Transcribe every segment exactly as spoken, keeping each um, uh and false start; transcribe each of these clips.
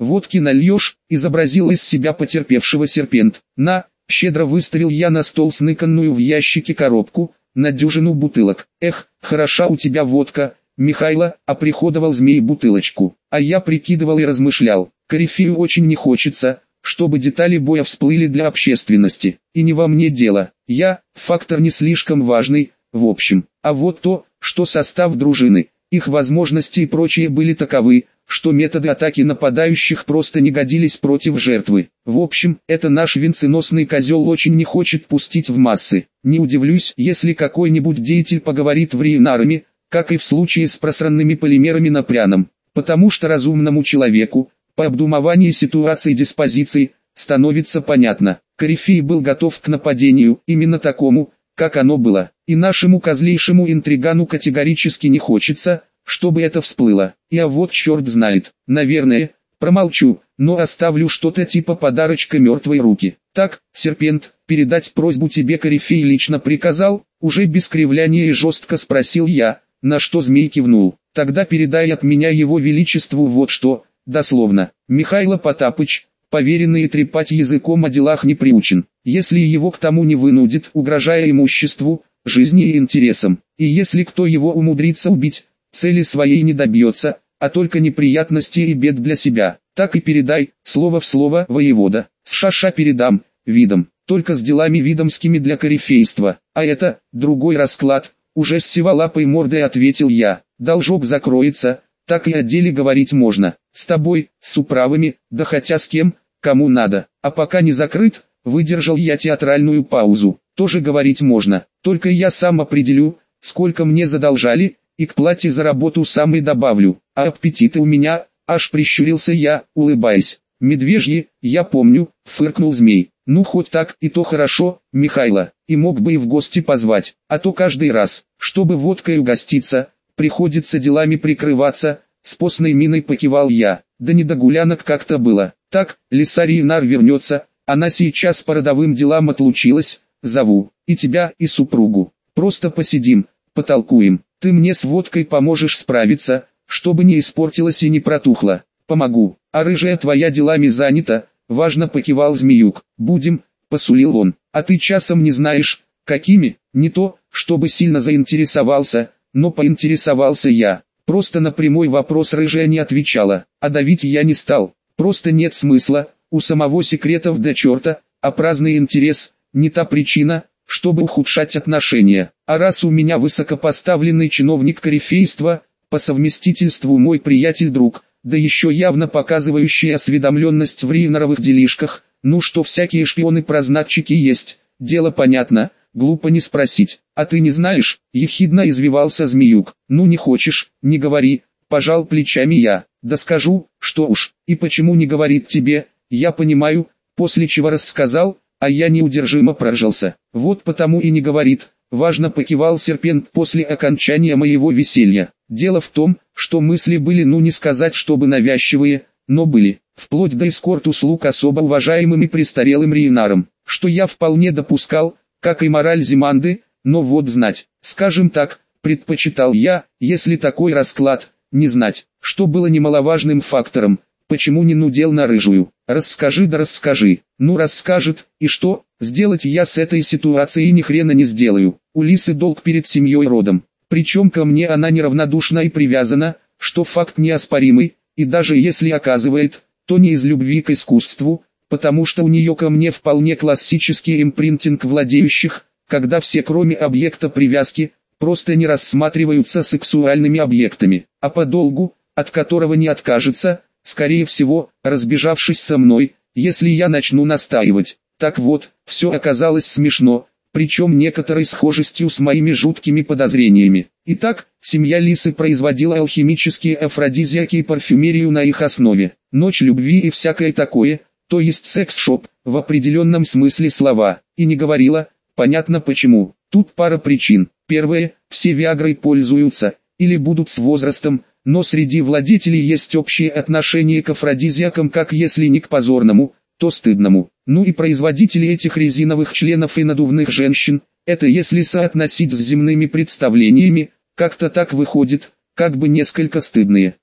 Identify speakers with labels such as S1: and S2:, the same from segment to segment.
S1: водки нальешь?» — изобразил из себя потерпевшего серпент. «На!» — щедро выставил я на стол сныканную в ящике коробку, на дюжину бутылок. «Эх, хороша у тебя водка, Михайло!» — оприходовал змей бутылочку. А я прикидывал и размышлял. Корифею очень не хочется, чтобы детали боя всплыли для общественности. И не во мне дело. Я — фактор не слишком важный, в общем. А вот то, что состав дружины, их возможности и прочее были таковы, что методы атаки нападающих просто не годились против жертвы. В общем, это наш венценосный козел очень не хочет пустить в массы. Не удивлюсь, если какой-нибудь деятель поговорит в Рейнараме, как и в случае с просранными полимерами на пряном. Потому что разумному человеку, по обдумывании ситуации и диспозиции, становится понятно. Корифей был готов к нападению, именно такому, как оно было. И нашему козлейшему интригану категорически не хочется, чтобы это всплыло. И а вот черт знает, наверное, промолчу, но оставлю что-то типа подарочка мертвой руки. Так, серпент, передать просьбу тебе Корифей лично приказал? Уже без кривляния и жестко спросил я, на что змей кивнул. Тогда передай от меня его величеству вот что, дословно. Михайло Потапыч, поверенный, трепать языком о делах не приучен. Если его к тому не вынудит, угрожая имуществу, жизни и интересам. И если кто его умудрится убить, цели своей не добьется, а только неприятностей и бед для себя. Так и передай, слово в слово, воевода. С шаша передам, видом, только с делами видомскими для корифейства. А это, другой расклад, уже с сиволапой мордой ответил я. Должок закроется, так и о деле говорить можно. С тобой, с управами, да хотя с кем, кому надо. А пока не закрыт, выдержал я театральную паузу. Тоже говорить можно, только я сам определю, сколько мне задолжали, и к плате за работу сам и добавлю. А аппетиты у меня, аж прищурился я, улыбаясь. Медвежьи, я помню, фыркнул змей. Ну хоть так, и то хорошо, Михайло, и мог бы и в гости позвать, а то каждый раз, чтобы водкой угоститься, приходится делами прикрываться, с постной миной покивал я. Да не до гулянок как-то было. Так, Лиса Рейнар вернется, она сейчас по родовым делам отлучилась, зову, и тебя, и супругу. Просто посидим, потолкуем, ты мне с водкой поможешь справиться, чтобы не испортилась и не протухла. Помогу, а рыжая твоя делами занята, важно покивал змеюк. Будем, посулил он, а ты часом не знаешь, какими? Не то, чтобы сильно заинтересовался, но поинтересовался я. Просто на прямой вопрос рыжая не отвечала, а давить я не стал. Просто нет смысла, у самого секретов до черта, а праздный интерес, не та причина, чтобы ухудшать отношения. А раз у меня высокопоставленный чиновник корифейства, по совместительству мой приятель-друг, да еще явно показывающий осведомленность в рейнаровых делишках, ну что всякие шпионы-прознатчики есть, дело понятно, глупо не спросить. А ты не знаешь, ехидно извивался змеюк. Ну не хочешь, не говори, пожал плечами я. Да скажу, что уж, и почему не говорит тебе, я понимаю, после чего рассказал, а я неудержимо проржался. Вот потому и не говорит, важно покивал серпент после окончания моего веселья. Дело в том, что мысли были, ну не сказать чтобы навязчивые, но были, вплоть до эскорт-услуг особо уважаемым и престарелым Рейнаром, что я вполне допускал, как и мораль Зиманды, но вот знать, скажем так, предпочитал я, если такой расклад, не знать, что было немаловажным фактором, почему не нудел на рыжую. Расскажи да расскажи. Ну расскажет, и что, сделать я с этой ситуацией ни хрена не сделаю. У Лисы долг перед семьей родом, причем ко мне она неравнодушна и привязана, что факт неоспоримый, и даже если оказывает, то не из любви к искусству, потому что у нее ко мне вполне классический импринтинг владеющих, когда все кроме объекта привязки, просто не рассматриваются сексуальными объектами, а по долгу, от которого не откажется, скорее всего, разбежавшись со мной, если я начну настаивать. Так вот, все оказалось смешно, причем некоторой схожестью с моими жуткими подозрениями. Итак, семья Лисы производила алхимические афродизиаки и парфюмерию на их основе. Ночь любви и всякое такое, то есть секс-шоп, в определенном смысле слова, и не говорила, понятно почему. Тут пара причин. Первое, все виагрой пользуются, или будут с возрастом, но среди владетелей есть общее отношение к афродизиакам, как если не к позорному, то стыдному. Ну и производители этих резиновых членов и надувных женщин, это если соотносить с земными представлениями, как-то так выходит, как бы несколько стыдные.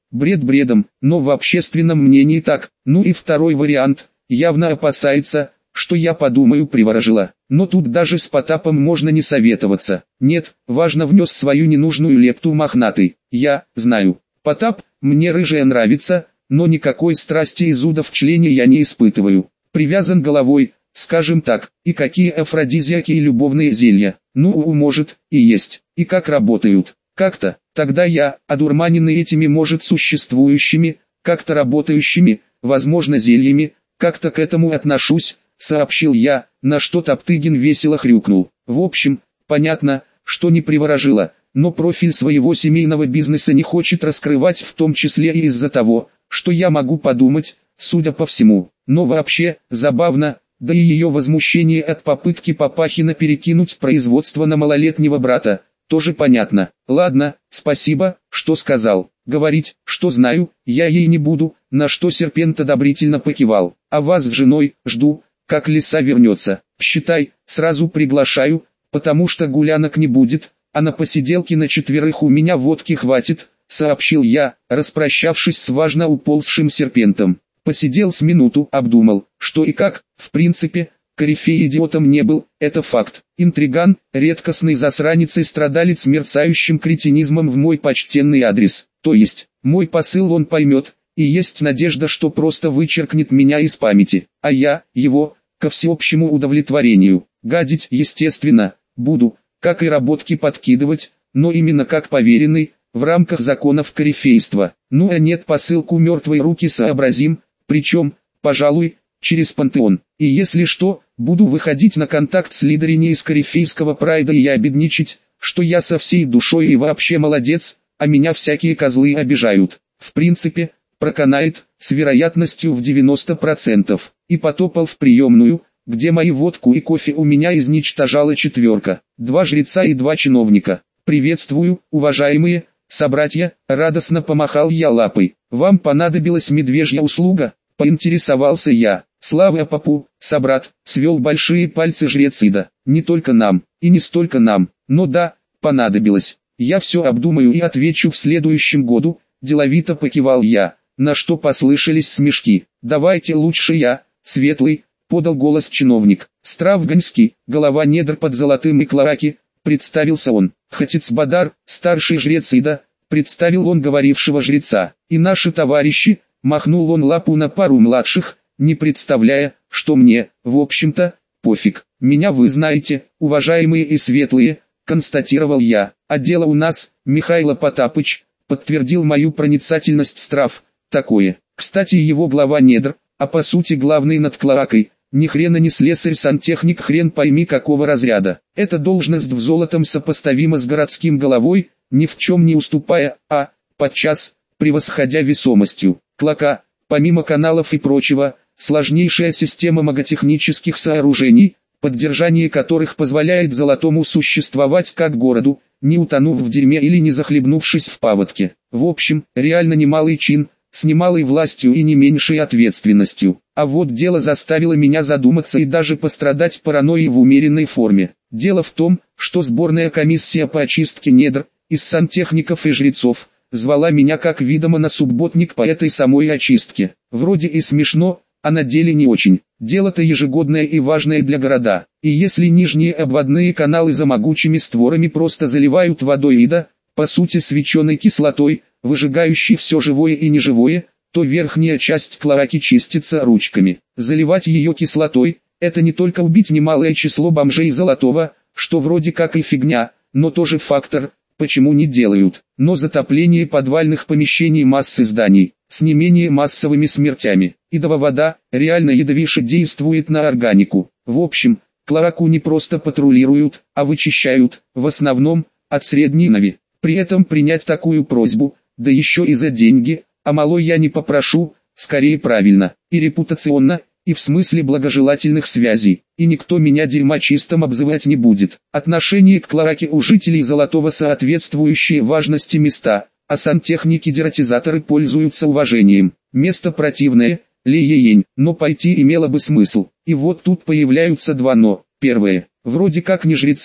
S1: Бред бредом, но в общественном мнении так. Ну и второй вариант, явно опасается, что я подумаю, приворожила. Но тут даже с Потапом можно не советоваться. Нет, важно, внес свою ненужную лепту мохнатый. Я знаю, Потап, мне рыжая нравится, но никакой страсти и зуда в члене я не испытываю. Привязан головой, скажем так, и какие афродизиаки и любовные зелья. Ну, может, и есть, и как работают. Как-то, тогда я, одурманенный этими может существующими, как-то работающими, возможно зельями, как-то к этому отношусь, сообщил я, на что Топтыгин весело хрюкнул. В общем, понятно, что не приворожила, но профиль своего семейного бизнеса не хочет раскрывать, в том числе и из-за того, что я могу подумать, судя по всему. Но вообще, забавно, да и ее возмущение от попытки Папахина перекинуть производство на малолетнего брата, тоже понятно. Ладно, спасибо, что сказал. Говорить, что знаю, я ей не буду, на что Серпент одобрительно покивал. А вас с женой жду, как лиса вернется. Считай, сразу приглашаю, потому что гулянок не будет, а на посиделки на четверых у меня водки хватит, сообщил я, распрощавшись с важно уползшим Серпентом. Посидел с минуту, обдумал, что и как. В принципе, корифей идиотом не был, это факт. Интриган, редкостный засранец и страдалец мерцающим кретинизмом в мой почтенный адрес. То есть, мой посыл он поймет, и есть надежда, что просто вычеркнет меня из памяти. А я, его, ко всеобщему удовлетворению, гадить, естественно, буду, как и работки подкидывать, но именно как поверенный, в рамках законов корифейства. Ну а нет, посылку мертвой руки сообразим, причем, пожалуй, через пантеон. И если что, буду выходить на контакт с лидерами из корифейского прайда и обедничать, что я со всей душой и вообще молодец, а меня всякие козлы обижают. В принципе, проканает, с вероятностью в девяносто процентов. И потопал в приемную, где мои водку и кофе у меня изничтожала четверка. Два жреца и два чиновника. «Приветствую, уважаемые собратья», радостно помахал я лапой. «Вам понадобилась медвежья услуга?» Поинтересовался я. «Слава попу, собрат», свел большие пальцы жрец Ида. «Не только нам, и не столько нам, но да, понадобилось. Я все обдумаю и отвечу в следующем году», деловито покивал я, на что послышались смешки. «Давайте лучше я, светлый», подал голос чиновник. «Стравганский, голова недр под золотым иклараки», представился он. «Хатицбадар, старший жрец Ида», представил он говорившего жреца. «И наши товарищи», махнул он лапу на пару младших, не представляя, что мне, в общем-то, пофиг. «Меня вы знаете, уважаемые и светлые», констатировал я. «А дело у нас, Михайло Потапыч», подтвердил мою проницательность Страв, такое. Кстати, его глава недр, а по сути главный над клоакой, ни хрена не слесарь-сантехник, хрен пойми какого разряда. Эта должность в золотом сопоставима с городским головой, ни в чем не уступая, а, подчас, превосходя весомостью. Клоака, помимо каналов и прочего, сложнейшая система маготехнических сооружений, поддержание которых позволяет золотому существовать как городу, не утонув в дерьме или не захлебнувшись в паводке. В общем, реально немалый чин, с немалой властью и не меньшей ответственностью. А вот дело заставило меня задуматься и даже пострадать паранойей в умеренной форме. Дело в том, что сборная комиссия по очистке недр, из сантехников и жрецов, звала меня как видимо на субботник по этой самой очистке. Вроде и смешно, а на деле не очень. Дело-то ежегодное и важное для города. И если нижние обводные каналы за могучими створами просто заливают водой Ида, по сути свеченой кислотой, выжигающей все живое и неживое, то верхняя часть клоаки чистится ручками. Заливать ее кислотой – это не только убить немалое число бомжей золотого, что вроде как и фигня, но тоже фактор, почему не делают. Но затопление подвальных помещений массы зданий, с не менее массовыми смертями. Идова вода, реально ядовише действует на органику. В общем, клоаку не просто патрулируют, а вычищают, в основном, от средней нави. При этом принять такую просьбу, да еще и за деньги, а малой я не попрошу, скорее правильно, и репутационно, и в смысле благожелательных связей, и никто меня дерьмочистом обзывать не будет. Отношение к клоаке у жителей Золотого соответствующие важности места, а сантехники-дератизаторы пользуются уважением. Место противное, ле-ень, но пойти имело бы смысл. И вот тут появляются два «но». Первое, вроде как не жрецы,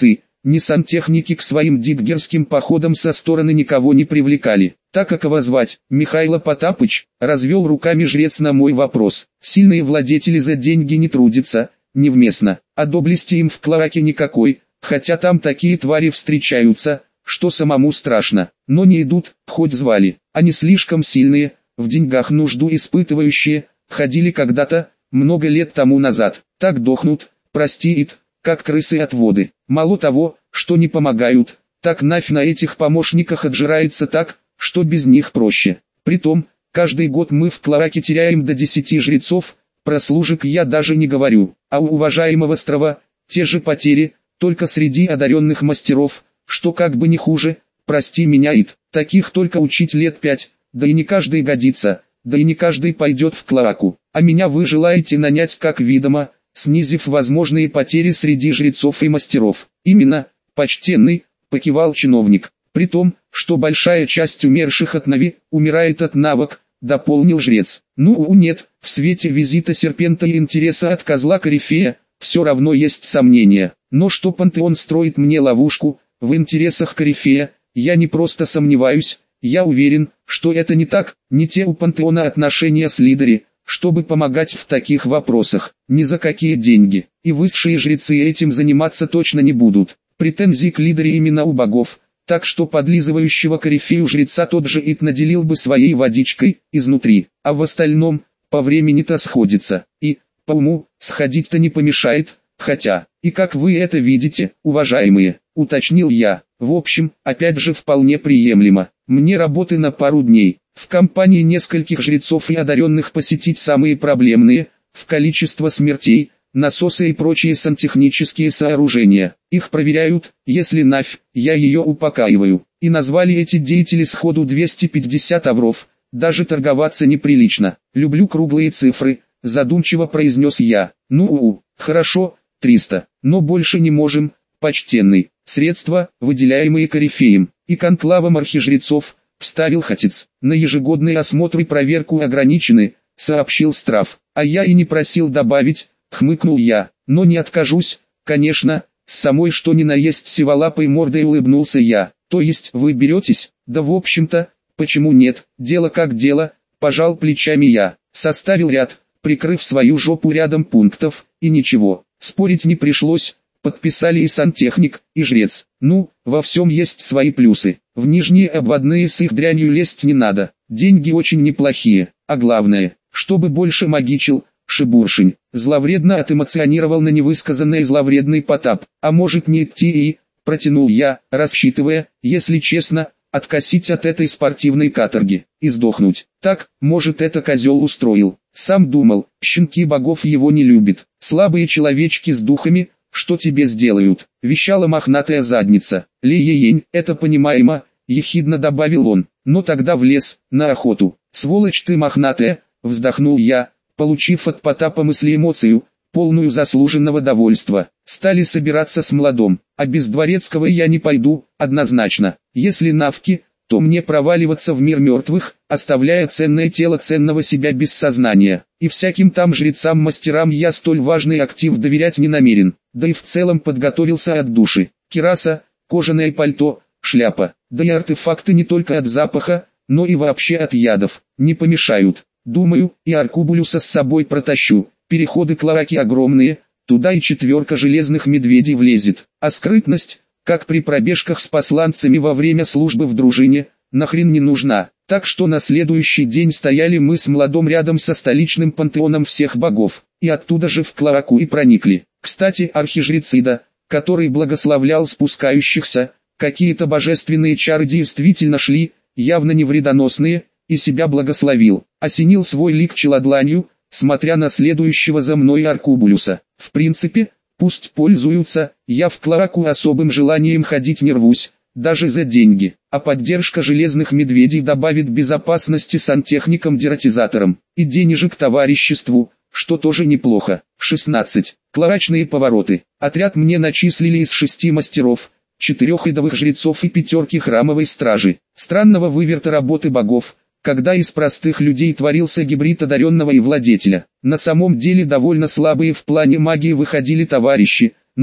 S1: ни сантехники к своим диггерским походам со стороны никого не привлекали. Так как его звать, Михайло Потапыч, развел руками жрец на мой вопрос. Сильные владетели за деньги не трудятся, невместно, а доблести им в клоаке никакой, хотя там такие твари встречаются, что самому страшно, но не идут, хоть звали. Они слишком сильные, в деньгах нужду испытывающие, ходили когда-то, много лет тому назад, так дохнут, простит, как крысы от воды. Мало того, что не помогают, так нафь на этих помощниках отжирается так, что без них проще. Притом, каждый год мы в клоаке теряем до десяти жрецов, про служек я даже не говорю, а у уважаемого Строва, те же потери, только среди одаренных мастеров, что как бы не хуже, прости меня, Ит, таких только учить лет пять, да и не каждый годится, да и не каждый пойдет в клоаку, а меня вы желаете нанять как видомо, снизив возможные потери среди жрецов и мастеров. Именно, почтенный, покивал чиновник, при том, что большая часть умерших от нави, умирает от навык, дополнил жрец. Ну нет, в свете визита серпента и интереса от козла Корифея, все равно есть сомнения, но что пантеон строит мне ловушку, в интересах Корифея, я не просто сомневаюсь, я уверен, что это не так, не те у пантеона отношения с лидери, чтобы помогать в таких вопросах, ни за какие деньги, и высшие жрецы этим заниматься точно не будут. Претензии к лидере именно у богов, так что подлизывающего корифею жреца тот же Ит наделил бы своей водичкой, изнутри, а в остальном, по времени-то сходится, и, по уму, сходить-то не помешает, хотя, и как вы это видите, уважаемые, уточнил я, в общем, опять же вполне приемлемо, мне работы на пару дней, в компании нескольких жрецов и одаренных посетить самые проблемные, в количество смертей, насосы и прочие сантехнические сооружения. Их проверяют, если нафь, я ее упокаиваю. И назвали эти деятели сходу двести пятьдесят авров, даже торговаться неприлично. Люблю круглые цифры, задумчиво произнес я. Ну, хорошо, триста, но больше не можем, почтенный. Средства, выделяемые корифеем и конклавом архижрецов, вставил Хатиц. На ежегодный осмотр и проверку ограничены, сообщил Страв. А я и не просил добавить, хмыкнул я, но не откажусь, конечно, с самой что ни на есть сиволапой мордой улыбнулся я. То есть вы беретесь? Да в общем-то, почему нет, дело как дело, пожал плечами я, составил ряд, прикрыв свою жопу рядом пунктов, и ничего, спорить не пришлось, подписали и сантехник, и жрец. Ну, во всем есть свои плюсы, в нижние обводные с их дрянью лезть не надо, деньги очень неплохие, а главное, чтобы больше магичил, Шибуршень, зловредно отэмоционировал на невысказанный зловредный Потап, а может не идти и, протянул я, рассчитывая, если честно, откосить от этой спортивной каторги, и сдохнуть. Так, может это козел устроил, сам думал, щенки богов его не любят, слабые человечки с духами, что тебе сделают, вещала мохнатая задница, ле-е-ень, это понимаемо, ехидно добавил он, но тогда в лес, на охоту, сволочь ты мохнатая, вздохнул я, получив от Потапа мысли-эмоцию, полную заслуженного довольства, стали собираться с младом, а без дворецкого я не пойду, однозначно, если навки, то мне проваливаться в мир мертвых, оставляя ценное тело ценного себя без сознания, и всяким там жрецам-мастерам я столь важный актив доверять не намерен, да и в целом подготовился от души, кираса, кожаное пальто, шляпа, да и артефакты не только от запаха, но и вообще от ядов, не помешают. Думаю, и Аркубулюса с собой протащу, переходы клоаки огромные, туда и четверка железных медведей влезет, а скрытность, как при пробежках с посланцами во время службы в дружине, нахрен не нужна. Так что на следующий день стояли мы с младом рядом со столичным пантеоном всех богов, и оттуда же в клоаку и проникли. Кстати, архижрецида, который благословлял спускающихся, какие-то божественные чары действительно шли, явно не вредоносные, и себя благословил, осенил свой лик челодланью, смотря на следующего за мной Аркубулюса. В принципе, пусть пользуются, я в клоаку особым желанием ходить не рвусь, даже за деньги, а поддержка железных медведей добавит безопасности сантехникам-дератизаторам, и денежек товариществу, что тоже неплохо. шестнадцать. Клоачные повороты. Отряд мне начислили из шести мастеров, четырех рядовых жрецов и пятерки храмовой стражи. Странного выверта работы богов, когда из простых людей творился гибрид одаренного и владетеля. На самом деле довольно слабые в плане магии выходили товарищи, но,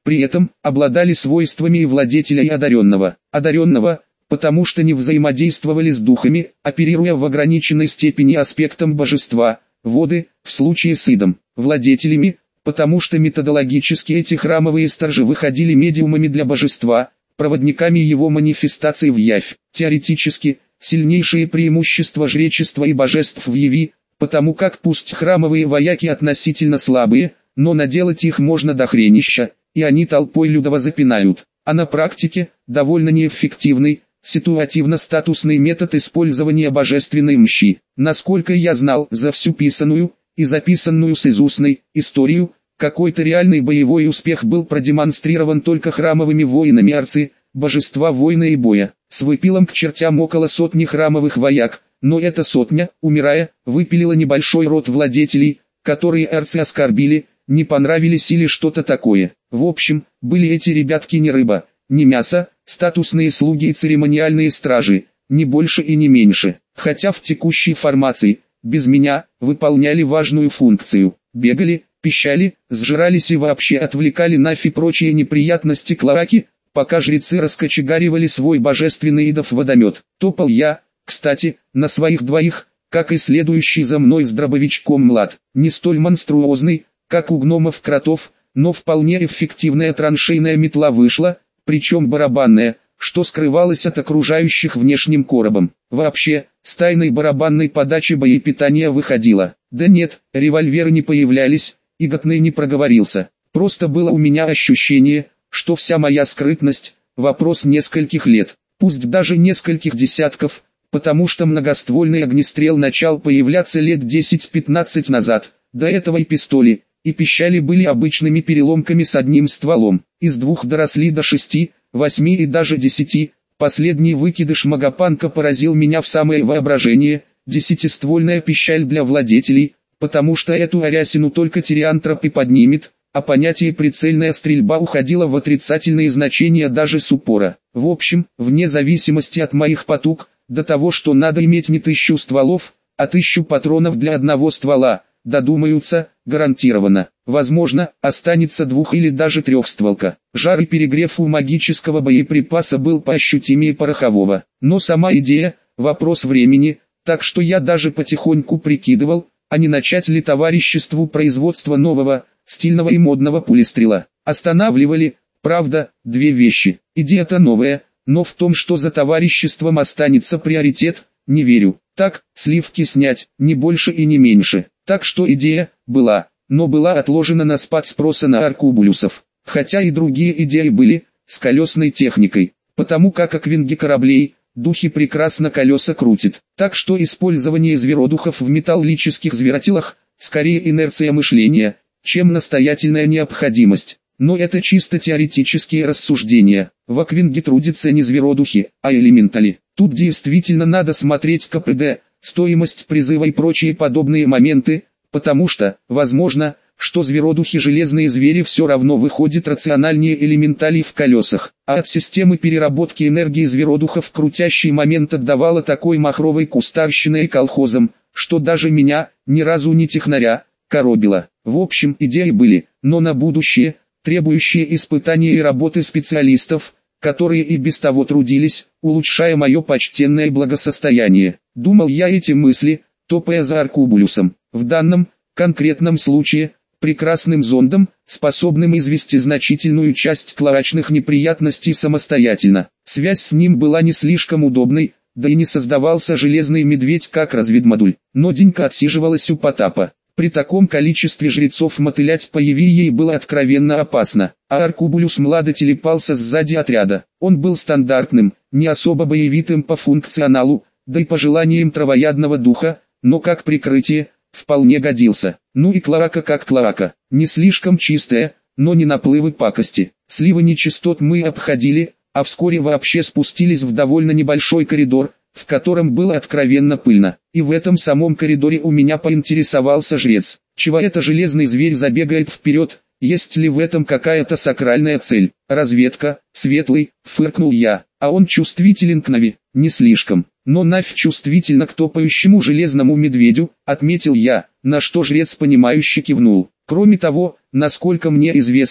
S1: При этом, обладали свойствами и владетеля, и одаренного. Одаренного, потому что не взаимодействовали с духами, оперируя в ограниченной степени аспектом божества, воды, в случае с идом. Владетелями, потому что методологически эти храмовые сторожи выходили медиумами для божества, проводниками его манифестаций в явь. Теоретически, сильнейшие преимущества жречества и божеств в яви, потому как пусть храмовые вояки относительно слабые, но наделать их можно дохренища, и они толпой людово запинают. А на практике, довольно неэффективный, ситуативно-статусный метод использования божественной мощи. Насколько я знал за всю писанную и записанную с изустной историю, какой-то реальный боевой успех был продемонстрирован только храмовыми воинами Арцы, божества войны и боя. С выпилом к чертям около сотни храмовых вояк, но эта сотня, умирая, выпилила небольшой род владетелей, которые Арцы оскорбили, не понравились или что-то такое. В общем, были эти ребятки не рыба, не мясо, статусные слуги и церемониальные стражи, не больше и не меньше. Хотя в текущей формации, без меня, выполняли важную функцию. Бегали, пищали, сжирались и вообще отвлекали нафиг прочие неприятности клараки, пока жрецы раскочегаривали свой божественный идов водомет. Топал я, кстати, на своих двоих, как и следующий за мной с дробовичком млад, не столь монструозный, как у гномов-кротов, но вполне эффективная траншейная метла вышла, причем барабанная, что скрывалось от окружающих внешним коробом. Вообще, с тайной барабанной подачи боепитания выходило. Да нет, револьверы не появлялись, и Готный не проговорился. Просто было у меня ощущение, что вся моя скрытность – вопрос нескольких лет, пусть даже нескольких десятков, потому что многоствольный огнестрел начал появляться лет десять-пятнадцать назад. До этого и пистоли, и пищали были обычными переломками с одним стволом. Из двух доросли до шести, восьми и даже десяти. Последний выкидыш Магопанка поразил меня в самое воображение. Десятиствольная пищаль для владетелей, потому что эту арясину только тириантроп и поднимет, а понятие прицельная стрельба уходило в отрицательные значения даже с упора. В общем, вне зависимости от моих потуг, до того, что надо иметь не тысячу стволов, а тысячу патронов для одного ствола, додумаются, гарантированно. Возможно, останется двух- или даже трехстволка. Жар и перегрев у магического боеприпаса был поощутимее порохового. Но сама идея – вопрос времени, так что я даже потихоньку прикидывал, а не начать ли товариществу производство нового, стильного и модного пулестрела. Останавливали, правда, две вещи. Идея-то новая, но в том, что за товариществом останется приоритет, не верю. Так, сливки снять, не больше и не меньше. Так что идея была, но была отложена на спад спроса на аркубулюсов. Хотя и другие идеи были, с колесной техникой. Потому как аквинги кораблей, духи прекрасно колеса крутят. Так что использование зверодухов в металлических зверотелах, скорее инерция мышления, чем настоятельная необходимость. Но это чисто теоретические рассуждения. В аквинге трудятся не зверодухи, а элементали. Тут действительно надо смотреть ка пэ дэ, стоимость призыва и прочие подобные моменты, потому что, возможно, что зверодухи железные звери все равно выходят рациональнее элементалей в колесах, а от системы переработки энергии зверодухов крутящий момент отдавало такой махровой кустарщиной и колхозом, что даже меня, ни разу не технаря, коробило. В общем, идеи были, но на будущее, требующие испытания и работы специалистов, которые и без того трудились, улучшая мое почтенное благосостояние. Думал я эти мысли, топая за аркубулюсом. В данном, конкретном случае, прекрасным зондом, способным извести значительную часть кларачных неприятностей самостоятельно. Связь с ним была не слишком удобной, да и не создавался железный медведь как разведмодуль. Но Денька отсиживалась у Потапа. При таком количестве жрецов мотылять по яви ей было откровенно опасно, а Аркубулюс младо телепался сзади отряда. Он был стандартным, не особо боевитым по функционалу, да и по желаниям травоядного духа, но как прикрытие, вполне годился. Ну и кларака как кларака, не слишком чистая, но не наплывы пакости. Сливы нечистот мы обходили, а вскоре вообще спустились в довольно небольшой коридор, в котором было откровенно пыльно. И в этом самом коридоре у меня поинтересовался жрец, чего это железный зверь забегает вперед, есть ли в этом какая-то сакральная цель. Разведка, светлый, фыркнул я, а он чувствителен к нави, не слишком. Но нафиг чувствительно к топающему железному медведю, отметил я, на что жрец понимающе кивнул. Кроме того, насколько мне известно,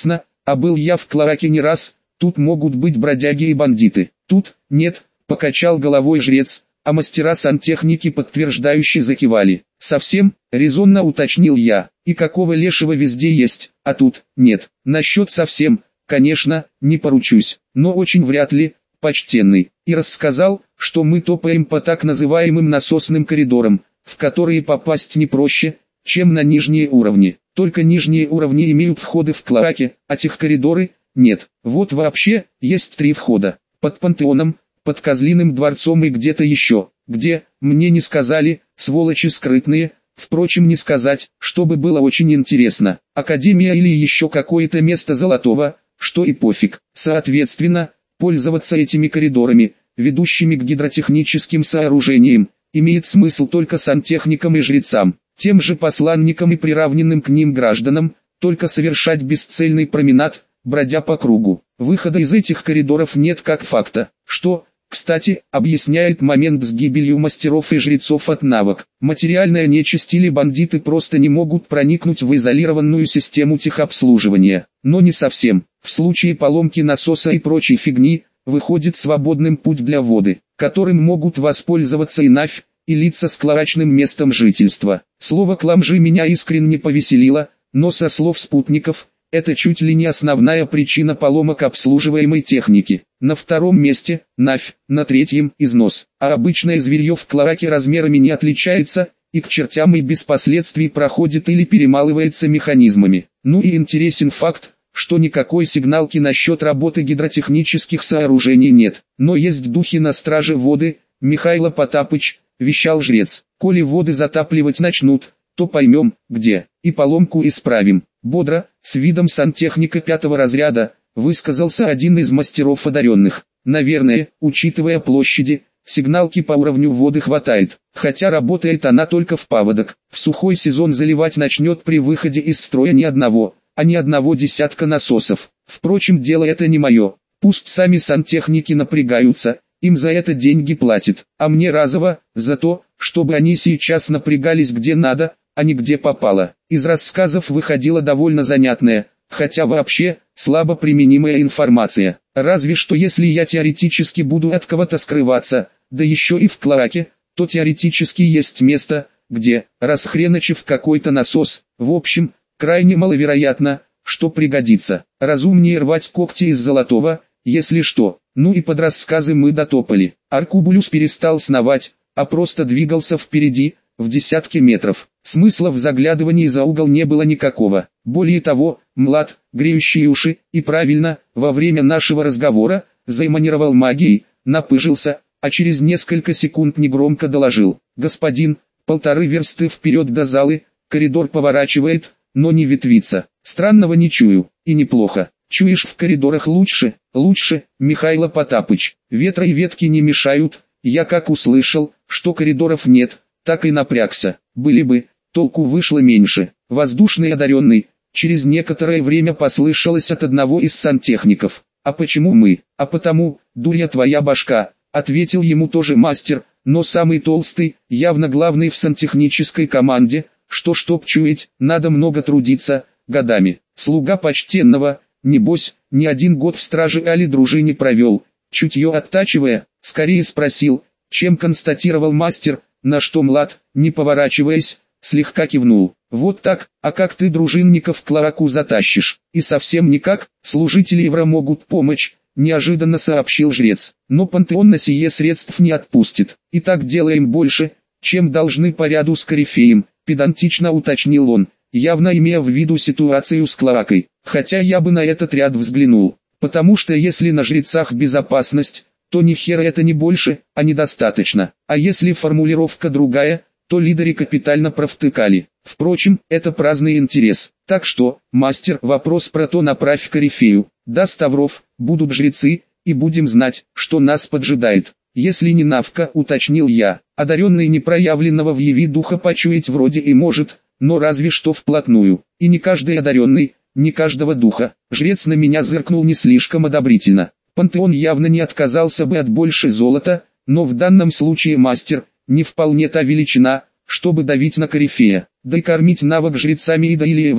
S1: А был я в Клоаке не раз, тут могут быть бродяги и бандиты. Тут, нет, покачал головой жрец, а мастера сантехники подтверждающе закивали. Совсем, резонно уточнил я, и какого лешего везде есть, а тут, нет. Насчет совсем, конечно, не поручусь, но очень вряд ли, почтенный. И рассказал, что мы топаем по так называемым насосным коридорам, в которые попасть не проще, чем на нижние уровни. Только нижние уровни имеют входы в Клоаке, а тех коридоры нет. Вот вообще, есть три входа. Под Пантеоном, под Козлиным дворцом и где-то еще. Где, мне не сказали, сволочи скрытные. Впрочем, не сказать, чтобы было очень интересно. Академия или еще какое-то место золотого, что и пофиг. Соответственно, пользоваться этими коридорами, ведущими к гидротехническим сооружениям, имеет смысл только сантехникам и жрецам. Тем же посланникам и приравненным к ним гражданам, только совершать бесцельный променад, бродя по кругу. Выхода из этих коридоров нет как факта, что, кстати, объясняет момент с гибелью мастеров и жрецов от навык. Материальная нечисть или бандиты просто не могут проникнуть в изолированную систему техобслуживания. Но не совсем. В случае поломки насоса и прочей фигни, выходит свободным путь для воды, которым могут воспользоваться и Навь, и лица с клоачным местом жительства. Слово «кламжи» меня искренне повеселило, но со слов спутников, это чуть ли не основная причина поломок обслуживаемой техники. На втором месте – Навь, на третьем – износ. А обычное зверье в Клоаке размерами не отличается, и к чертям и без последствий проходит или перемалывается механизмами. Ну и интересен факт, что никакой сигналки насчет работы гидротехнических сооружений нет. Но есть духи на страже воды, Михайло Потапыч, вещал жрец. Коли воды затапливать начнут, то поймем, где, и поломку исправим. Бодро, с видом сантехника пятого разряда, высказался один из мастеров одаренных. Наверное, учитывая площади, сигналки по уровню воды хватает, хотя работает она только в паводок. В сухой сезон заливать начнет при выходе из строя не одного, а не одного десятка насосов. Впрочем, дело это не мое, пусть сами сантехники напрягаются, им за это деньги платят, а мне разово, за то, чтобы они сейчас напрягались где надо, а не где попало. Из рассказов выходила довольно занятная, хотя вообще, слабо применимая информация. Разве что если я теоретически буду от кого-то скрываться, да еще и в Клоаке, то теоретически есть место, где, расхреначив какой-то насос, в общем, крайне маловероятно, что пригодится. Разумнее рвать когти из золотого, если что. Ну и под рассказы мы дотопали. Аркубулюс перестал сновать, а просто двигался впереди, в десятки метров. Смысла в заглядывании за угол не было никакого. Более того, Млад, греющий уши, и правильно, во время нашего разговора, заэманировал магией, напыжился, а через несколько секунд негромко доложил. «Господин, полторы версты вперед до залы, коридор поворачивает, но не ветвится. Странного не чую, и неплохо. Чуешь в коридорах лучше, лучше, Михайло Потапыч. Ветра и ветки не мешают». Я как услышал, что коридоров нет, так и напрягся. Были бы, толку вышло меньше. Воздушный одаренный, через некоторое время послышалось от одного из сантехников. «А почему мы?» «А потому, дурья твоя башка», ответил ему тоже мастер, но самый толстый, явно главный в сантехнической команде, что чтоб чуять, надо много трудиться, годами. Слуга почтенного, небось, не один год в страже али дружине провел, чутье оттачивая, скорее спросил, чем констатировал мастер, на что Млад, не поворачиваясь, слегка кивнул. «Вот так, а как ты дружинников в Клоаку затащишь?» «И совсем никак, служители Ивра могут помочь», неожиданно сообщил жрец. «Но пантеон на сие средств не отпустит. И так делаем больше, чем должны по ряду с корифеем», педантично уточнил он, явно имея в виду ситуацию с Клоакой. «Хотя я бы на этот ряд взглянул, потому что если на жрецах безопасность, то ни хера это не больше, а недостаточно. А если формулировка другая, то лидеры капитально провтыкали. Впрочем, это праздный интерес. Так что, мастер, вопрос про то направь корифею. Да, Ставров, будут жрецы, и будем знать, что нас поджидает. Если не навка, уточнил я, одаренный непроявленного в яви духа почуять вроде и может, но разве что вплотную. И не каждый одаренный, не каждого духа. Жрец на меня зыркнул не слишком одобрительно. Пантеон явно не отказался бы от больше золота, но в данном случае мастер, не вполне та величина, чтобы давить на корифея. Да и кормить навык жрецами Ида или Эвра,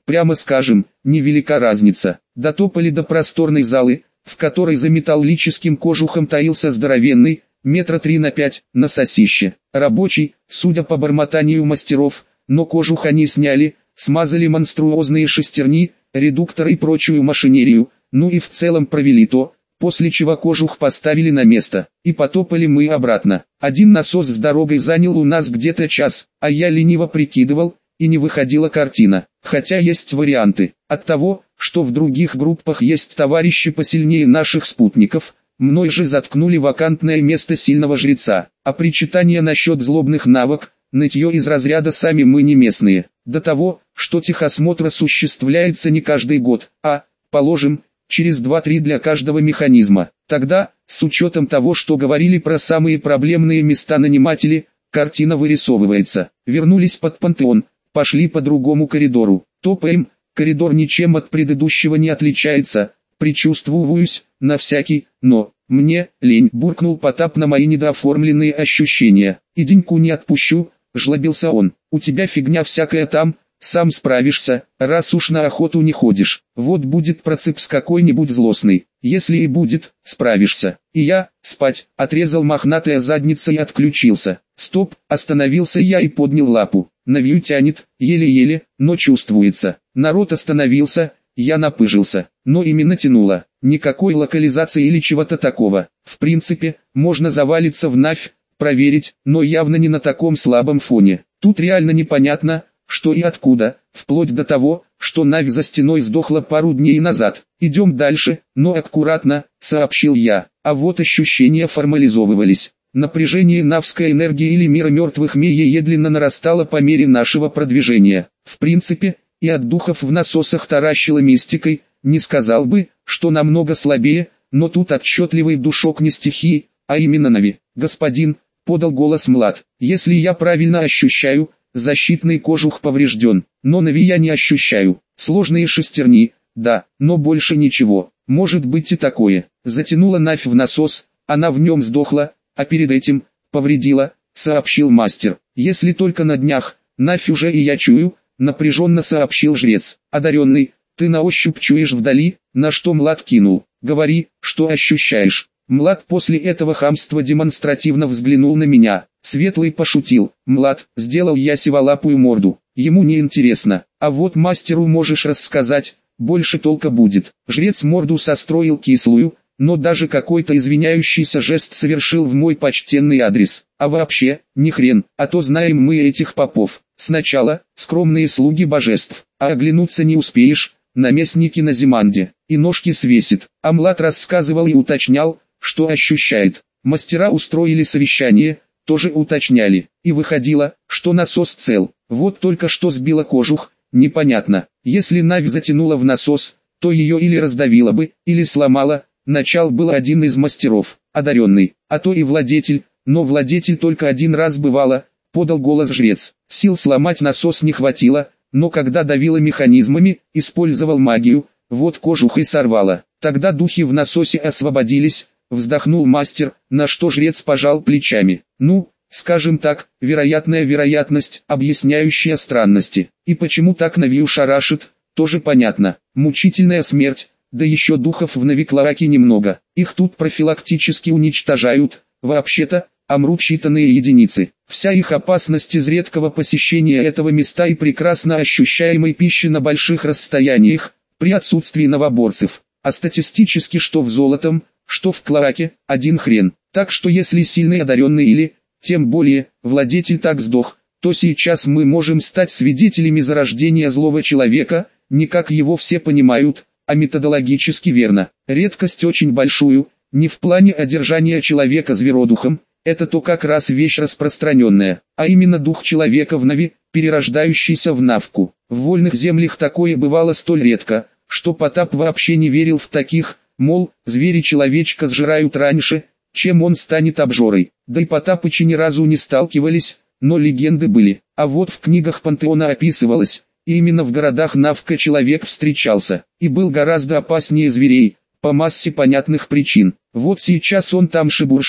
S1: прямо скажем, невелика разница. Дотопали до просторной залы, в которой за металлическим кожухом таился здоровенный, метра три на пять, насосище. Рабочий, судя по бормотанию мастеров, но кожух они сняли, смазали монструозные шестерни, редуктор и прочую машинерию, ну и в целом провели то, после чего кожух поставили на место, и потопали мы обратно. Один насос с дорогой занял у нас где-то час, а я лениво прикидывал, и не выходила картина. Хотя есть варианты. От того, что в других группах есть товарищи посильнее наших спутников, мной же заткнули вакантное место сильного жреца, а причитания насчет злобных навык, нытье из разряда «сами мы не местные», до того, что техосмотр осуществляется не каждый год, а, положим, через два-три для каждого механизма. Тогда, с учетом того, что говорили про самые проблемные места наниматели, картина вырисовывается. Вернулись под пантеон, пошли по другому коридору. Топаем, коридор ничем от предыдущего не отличается, предчувствуюсь, на всякий, но, мне, лень, буркнул Потап на мои недооформленные ощущения. И деньку не отпущу, жлобился он. У тебя фигня всякая там, сам справишься, раз уж на охоту не ходишь. Вот будет процепс какой-нибудь злостный. Если и будет, справишься. И я, спать, отрезал мохнатая задница и отключился. Стоп, остановился я и поднял лапу. Навью тянет, еле-еле, но чувствуется. Народ остановился, я напыжился. Но именно тянуло. Никакой локализации или чего-то такого. В принципе, можно завалиться в Навь, проверить, но явно не на таком слабом фоне. Тут реально непонятно, что и откуда, вплоть до того, что Навь за стеной сдохла пару дней назад. Идем дальше, но аккуратно, сообщил я. А вот ощущения формализовывались. Напряжение навской энергии или мира мертвых медленно нарастало по мере нашего продвижения. В принципе, и от духов в насосах таращило мистикой, не сказал бы, что намного слабее, но тут отчетливый душок не стихии, а именно Нави. Господин, подал голос Млад, если я правильно ощущаю, защитный кожух поврежден, но Нави я не ощущаю. Сложные шестерни, да, но больше ничего. Может быть и такое. Затянула Навь в насос, она в нем сдохла, а перед этим, повредила, сообщил мастер. Если только на днях, Навь уже и я чую, напряженно сообщил жрец. Одаренный, ты на ощупь чуешь вдали, на что Млад кинул. Говори, что ощущаешь. Млад после этого хамства демонстративно взглянул на меня. Светлый пошутил. Млад, сделал я сиволапую морду. Ему не интересно. А вот мастеру можешь рассказать, больше толка будет. Жрец морду состроил кислую, но даже какой-то извиняющийся жест совершил в мой почтенный адрес. А вообще, ни хрен, а то знаем мы этих попов. Сначала, скромные слуги божеств, а оглянуться не успеешь, наместники на Зиманде, и ножки свесит. А Млад рассказывал и уточнял, что ощущает. Мастера устроили совещание, тоже уточняли, и выходило, что насос цел. Вот только что сбило кожух, непонятно. Если Навь затянула в насос, то ее или раздавило бы, или сломало. Начал был один из мастеров, одаренный, а то и владетель, но владетель только один раз бывало, подал голос жрец. Сил сломать насос не хватило, но когда давило механизмами, использовал магию, вот кожух и сорвало. Тогда духи в насосе освободились, вздохнул мастер, на что жрец пожал плечами. Ну, скажем так, вероятная вероятность, объясняющая странности. И почему так Навью шарашит, тоже понятно. Мучительная смерть. Да еще духов в Навиклааке немного, их тут профилактически уничтожают, вообще-то, омрут считанные единицы. Вся их опасность из редкого посещения этого места и прекрасно ощущаемой пищи на больших расстояниях, при отсутствии новоборцев. А статистически что в Золотом, что в Клааке, один хрен. Так что если сильный одаренный или, тем более, владетель так сдох, то сейчас мы можем стать свидетелями зарождения злого человека, не как его все понимают, а методологически верно. Редкость очень большую, не в плане одержания человека зверодухом, это то как раз вещь распространенная, а именно дух человека в Нави, перерождающийся в Навку. В вольных землях такое бывало столь редко, что Потап вообще не верил в таких, мол, звери человечка сжирают раньше, чем он станет обжорой. Да и Потапычи ни разу не сталкивались, но легенды были, а вот в книгах Пантеона описывалось, и именно в городах Навка человек встречался, и был гораздо опаснее зверей, по массе понятных причин. Вот сейчас он там шебуршит,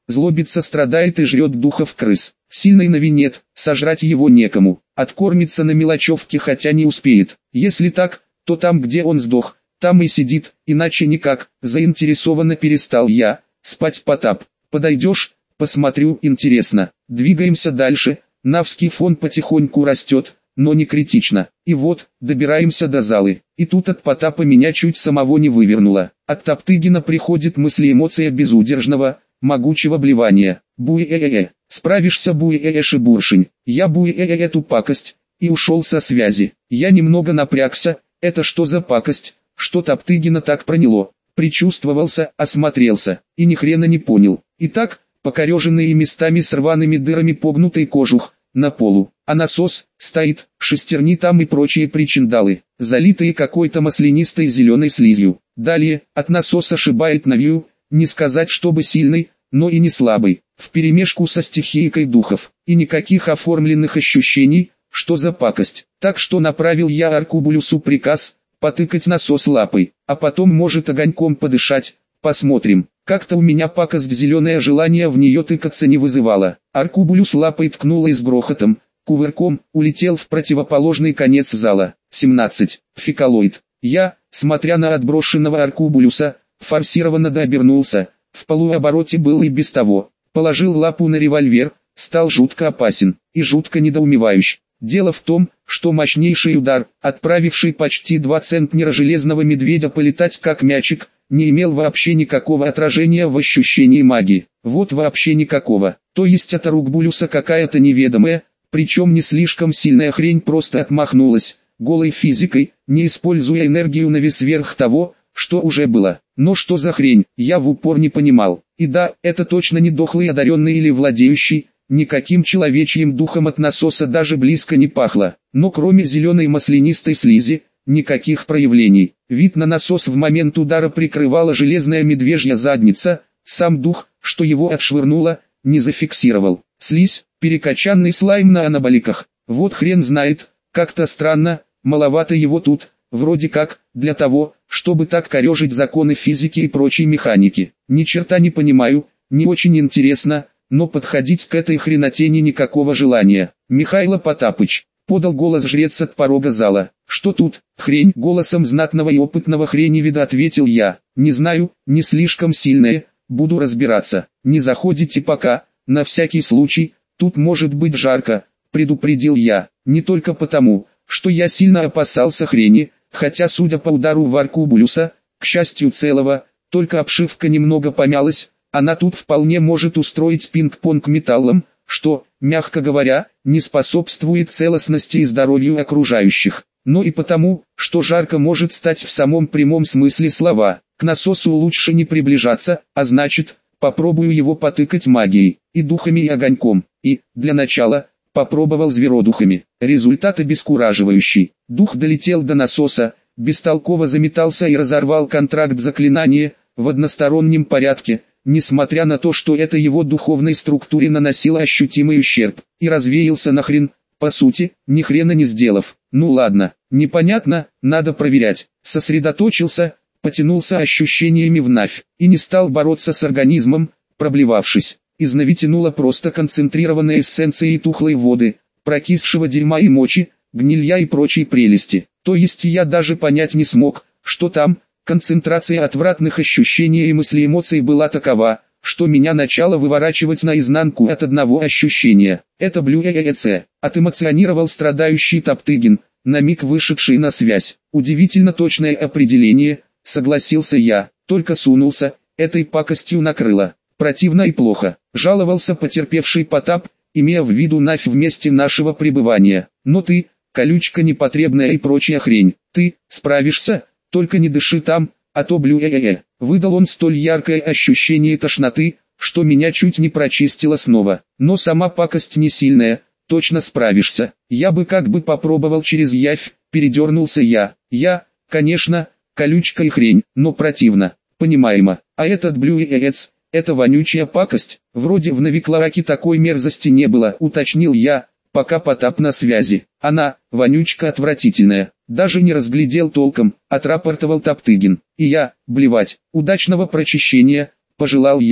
S1: злобится, страдает и жрет духов крыс. Сильный на винет, сожрать его некому, откормится на мелочевке, хотя не успеет. Если так, то там, где он сдох, там и сидит, иначе никак. Заинтересованно перестал я. Спать, Потап. Подойдешь? Посмотрю, интересно. Двигаемся дальше. Навский фон потихоньку растет, но не критично. И вот, добираемся до залы. И тут от Потапа меня чуть самого не вывернуло. От Топтыгина приходит мысли, эмоция безудержного, могучего блевания. Буэ-э-э-э. Справишься, буэ-э-э, шибуршень. Я буэ-э-э эту пакость. И ушел со связи. Я немного напрягся. Это что за пакость? Что Топтыгина так проняло? Причувствовался, осмотрелся. И ни хрена не понял. Итак, покореженные местами с рваными дырами погнутый кожух на полу, а насос стоит, шестерни там и прочие причиндалы, залитые какой-то маслянистой зеленой слизью. Далее, от насоса шибает навью, не сказать чтобы сильный, но и не слабый, вперемешку со стихийкой духов, и никаких оформленных ощущений, что за пакость. Так что направил я Аркубулюсу приказ потыкать насос лапой, а потом может огоньком подышать. Посмотрим. Как-то у меня пакость зеленое желание в нее тыкаться не вызывало. Аркубулюс лапой ткнула и с грохотом, кувырком, улетел в противоположный конец зала. семнадцать. Фекалоид. Я, смотря на отброшенного Аркубулюса, форсированно дообернулся. В полуобороте был и без того. Положил лапу на револьвер, стал жутко опасен и жутко недоумевающий. Дело в том, что мощнейший удар, отправивший почти два центнера железного медведя полетать как мячик, не имел вообще никакого отражения в ощущении магии. Вот вообще никакого. То есть от Аркубулюса какая-то неведомая, причем не слишком сильная хрень просто отмахнулась, голой физикой, не используя энергию на вес сверх того, что уже было. Но что за хрень, я в упор не понимал. И да, это точно не дохлый одаренный или владеющий, никаким человечьим духом от насоса даже близко не пахло. Но кроме зеленой маслянистой слизи, никаких проявлений. Вид на насос в момент удара прикрывала железная медвежья задница, сам дух, что его отшвырнуло, не зафиксировал. Слизь, перекачанный слайм на анаболиках. Вот хрен знает, как-то странно, маловато его тут, вроде как, для того, чтобы так корежить законы физики и прочей механики. Ни черта не понимаю, не очень интересно, но подходить к этой хренотени никакого желания. Михайло Потапыч, подал голос жрец от порога зала. Что тут, хрень? Голосом знатного и опытного хреневида ответил я. Не знаю, не слишком сильное, буду разбираться. Не заходите пока, на всякий случай, тут может быть жарко, предупредил я. Не только потому, что я сильно опасался хрени, хотя судя по удару в Аркубулюса, к счастью целого, только обшивка немного помялась, она тут вполне может устроить пинг-понг металлом, что, мягко говоря, не способствует целостности и здоровью окружающих. Но и потому, что жарко может стать в самом прямом смысле слова. К насосу лучше не приближаться, а значит, попробую его потыкать магией, и духами и огоньком, и, для начала, попробовал зверодухами. Результат обескураживающий. Дух долетел до насоса, бестолково заметался и разорвал контракт заклинания, в одностороннем порядке, несмотря на то, что это его духовной структуре наносило ощутимый ущерб, и развеялся нахрен, по сути, ни хрена не сделав. Ну ладно, непонятно, надо проверять. Сосредоточился, потянулся ощущениями в Навь, и не стал бороться с организмом, проблевавшись. Из Нави тянуло просто концентрированной эссенцией тухлой воды, прокисшего дерьма и мочи, гнилья и прочей прелести. То есть я даже понять не смог, что там. Концентрация отвратных ощущений и мыслей эмоций была такова, что меня начало выворачивать наизнанку от одного ощущения. Это блю-э-э-э-ц, отэмоционировал страдающий Топтыгин, на миг вышедший на связь. Удивительно точное определение, согласился я, только сунулся, этой пакостью накрыло. Противно и плохо, жаловался потерпевший Потап, имея в виду Навь в месте нашего пребывания. Но ты, колючка непотребная и прочая хрень, ты, справишься? Только не дыши там, а то блю-э-э-э. Выдал он столь яркое ощущение тошноты, что меня чуть не прочистило снова. Но сама пакость не сильная, точно справишься. Я бы как бы попробовал через явь, передернулся я. Я, конечно, колючка и хрень, но противно, понимаемо. А этот блю-э-э-эц, это вонючая пакость, вроде в Навиклааке такой мерзости не было, уточнил я, пока Потап на связи. Она, вонючка отвратительная. Даже не разглядел толком, отрапортовал Топтыгин. И я, блевать, удачного прочищения, пожелал я.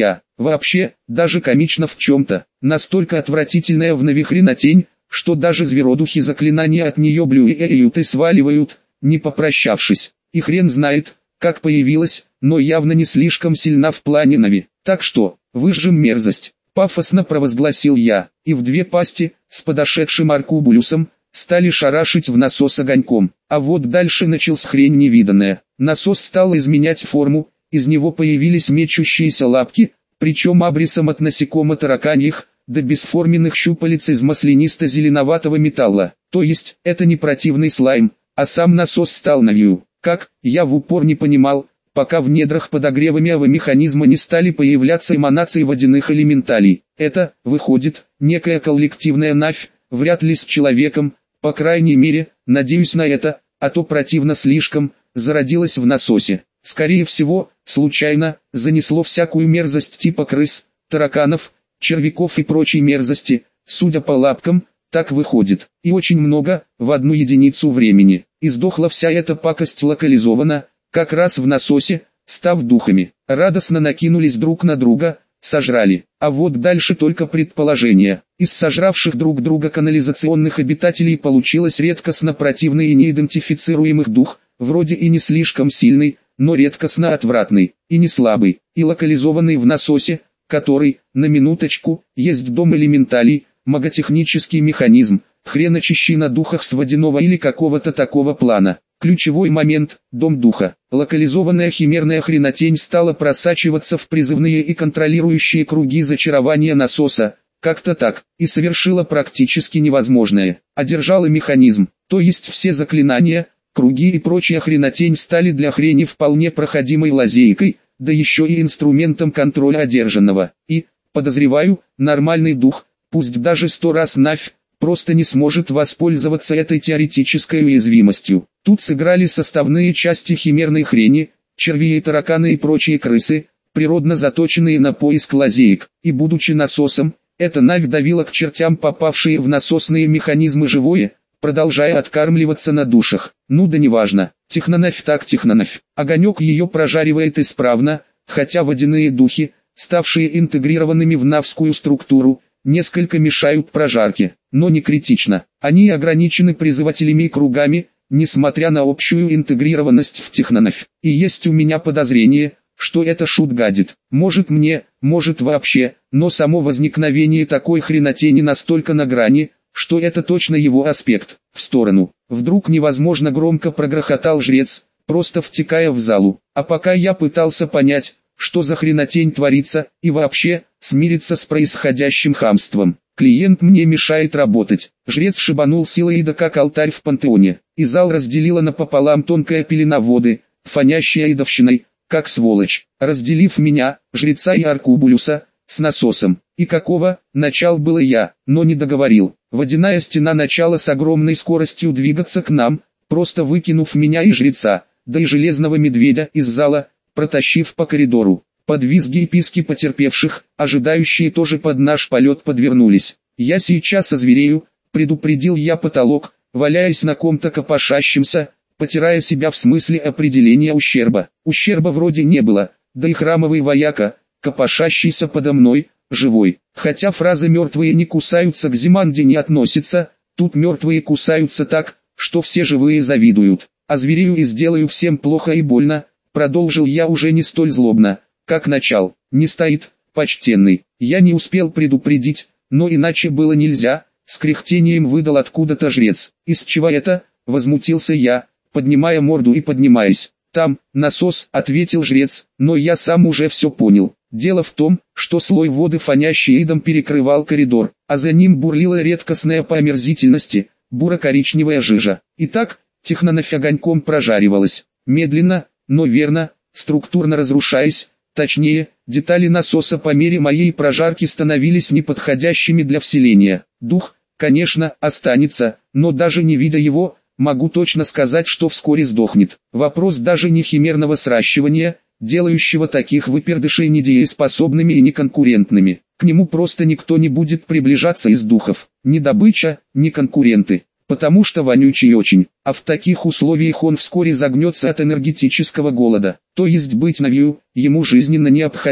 S1: Вообще, даже комично в чем-то. Настолько отвратительная в Нави хренотень, что даже зверодухи заклинания от нее блюют и сваливают, не попрощавшись. И хрен знает, как появилась, но явно не слишком сильна в плане Нави. Так что, выжжем мерзость. Пафосно провозгласил я, и в две пасти, с подошедшим аркубулюсом, стали шарашить в насос огоньком. А вот дальше началась хрень невиданная. Насос стал изменять форму, из него появились мечущиеся лапки, причем абрисом от насекомо-тараканьих, до бесформенных щупалец из маслянисто-зеленоватого металла. То есть, это не противный слайм, а сам насос стал Навью. Как, я в упор не понимал, пока в недрах подогреваемого механизма не стали появляться эманации водяных элементалей. Это, выходит, некая коллективная Навь, вряд ли с человеком, по крайней мере, надеюсь на это, а то противно слишком, зародилась в насосе. Скорее всего, случайно, занесло всякую мерзость типа крыс, тараканов, червяков и прочей мерзости, судя по лапкам, так выходит. И очень много, в одну единицу времени. И сдохла вся эта пакость локализована, как раз в насосе, став духами. Радостно накинулись друг на друга, сожрали. А вот дальше только предположение. Из сожравших друг друга канализационных обитателей получилось редкостно противный и неидентифицируемых дух, вроде и не слишком сильный, но редкостно отвратный, и не слабый, и локализованный в насосе, который, на минуточку, есть дом элементалей, маготехнический механизм, хреночащий на духах с водяного или какого-то такого плана. Ключевой момент – дом духа. Локализованная химерная хренотень стала просачиваться в призывные и контролирующие круги зачарования насоса, как-то так, и совершила практически невозможное. Одержала механизм, то есть все заклинания, круги и прочая хренотень стали для хрени вполне проходимой лазейкой, да еще и инструментом контроля одержанного. И, подозреваю, нормальный дух, пусть даже сто раз Навь, просто не сможет воспользоваться этой теоретической уязвимостью. Тут сыграли составные части химерной хрени, черви и тараканы и прочие крысы, природно заточенные на поиск лазеек, и будучи насосом, эта Навь давила к чертям попавшие в насосные механизмы живое, продолжая откармливаться на душах. Ну да неважно, технонавь так технонавь. Огонек ее прожаривает исправно, хотя водяные духи, ставшие интегрированными в навскую структуру, несколько мешают прожарке, но не критично. Они ограничены призывателями и кругами, несмотря на общую интегрированность в технонавь. И есть у меня подозрение, что это шут гадит. Может мне, может вообще, но само возникновение такой хренотени настолько на грани, что это точно его аспект. В сторону. Вдруг невозможно громко прогрохотал жрец, просто втекая в залу. А пока я пытался понять, что за хренотень творится, и вообще, смириться с происходящим хамством. Клиент мне мешает работать. Жрец шибанул силой да как алтарь в пантеоне, и зал разделила напополам тонкая пелена воды, фонящая идовщиной, как сволочь, разделив меня, жреца и аркубулюса, с насосом. И какого, начал было я, но не договорил. Водяная стена начала с огромной скоростью двигаться к нам, просто выкинув меня и жреца, да и железного медведя из зала, протащив по коридору. Под визги и писки потерпевших, ожидающие тоже под наш полет подвернулись. «Я сейчас озверею», — предупредил я потолок, валяясь на ком-то копошащемся, потирая себя в смысле определения ущерба. Ущерба вроде не было, да и храмовый вояка, копошащийся подо мной, живой. Хотя фраза «мертвые не кусаются» к Зиманде не относится, тут мертвые кусаются так, что все живые завидуют. «Озверею и сделаю всем плохо и больно», — продолжил я уже не столь злобно, как начал. «Не стоит, почтенный». Я не успел предупредить, но иначе было нельзя, с кряхтением выдал откуда-то жрец. «Из чего это?» — возмутился я, поднимая морду и поднимаясь. «Там, насос», — ответил жрец, но я сам уже все понял. Дело в том, что слой воды, фонящий идом, перекрывал коридор, а за ним бурлила редкостная по омерзительности, буро-коричневая жижа. Итак, технонавь огоньком прожаривалась, медленно, но верно, структурно разрушаясь, точнее, детали насоса по мере моей прожарки становились неподходящими для вселения. Дух, конечно, останется, но даже не видя его, могу точно сказать, что вскоре сдохнет. Вопрос даже не химерного сращивания, делающего таких выпердышей недееспособными и неконкурентными. К нему просто никто не будет приближаться из духов. Ни добыча, ни конкуренты. Потому что вонючий очень. А в таких условиях он вскоре загнется от энергетического голода. То есть быть Навью, ему жизненно необходимо.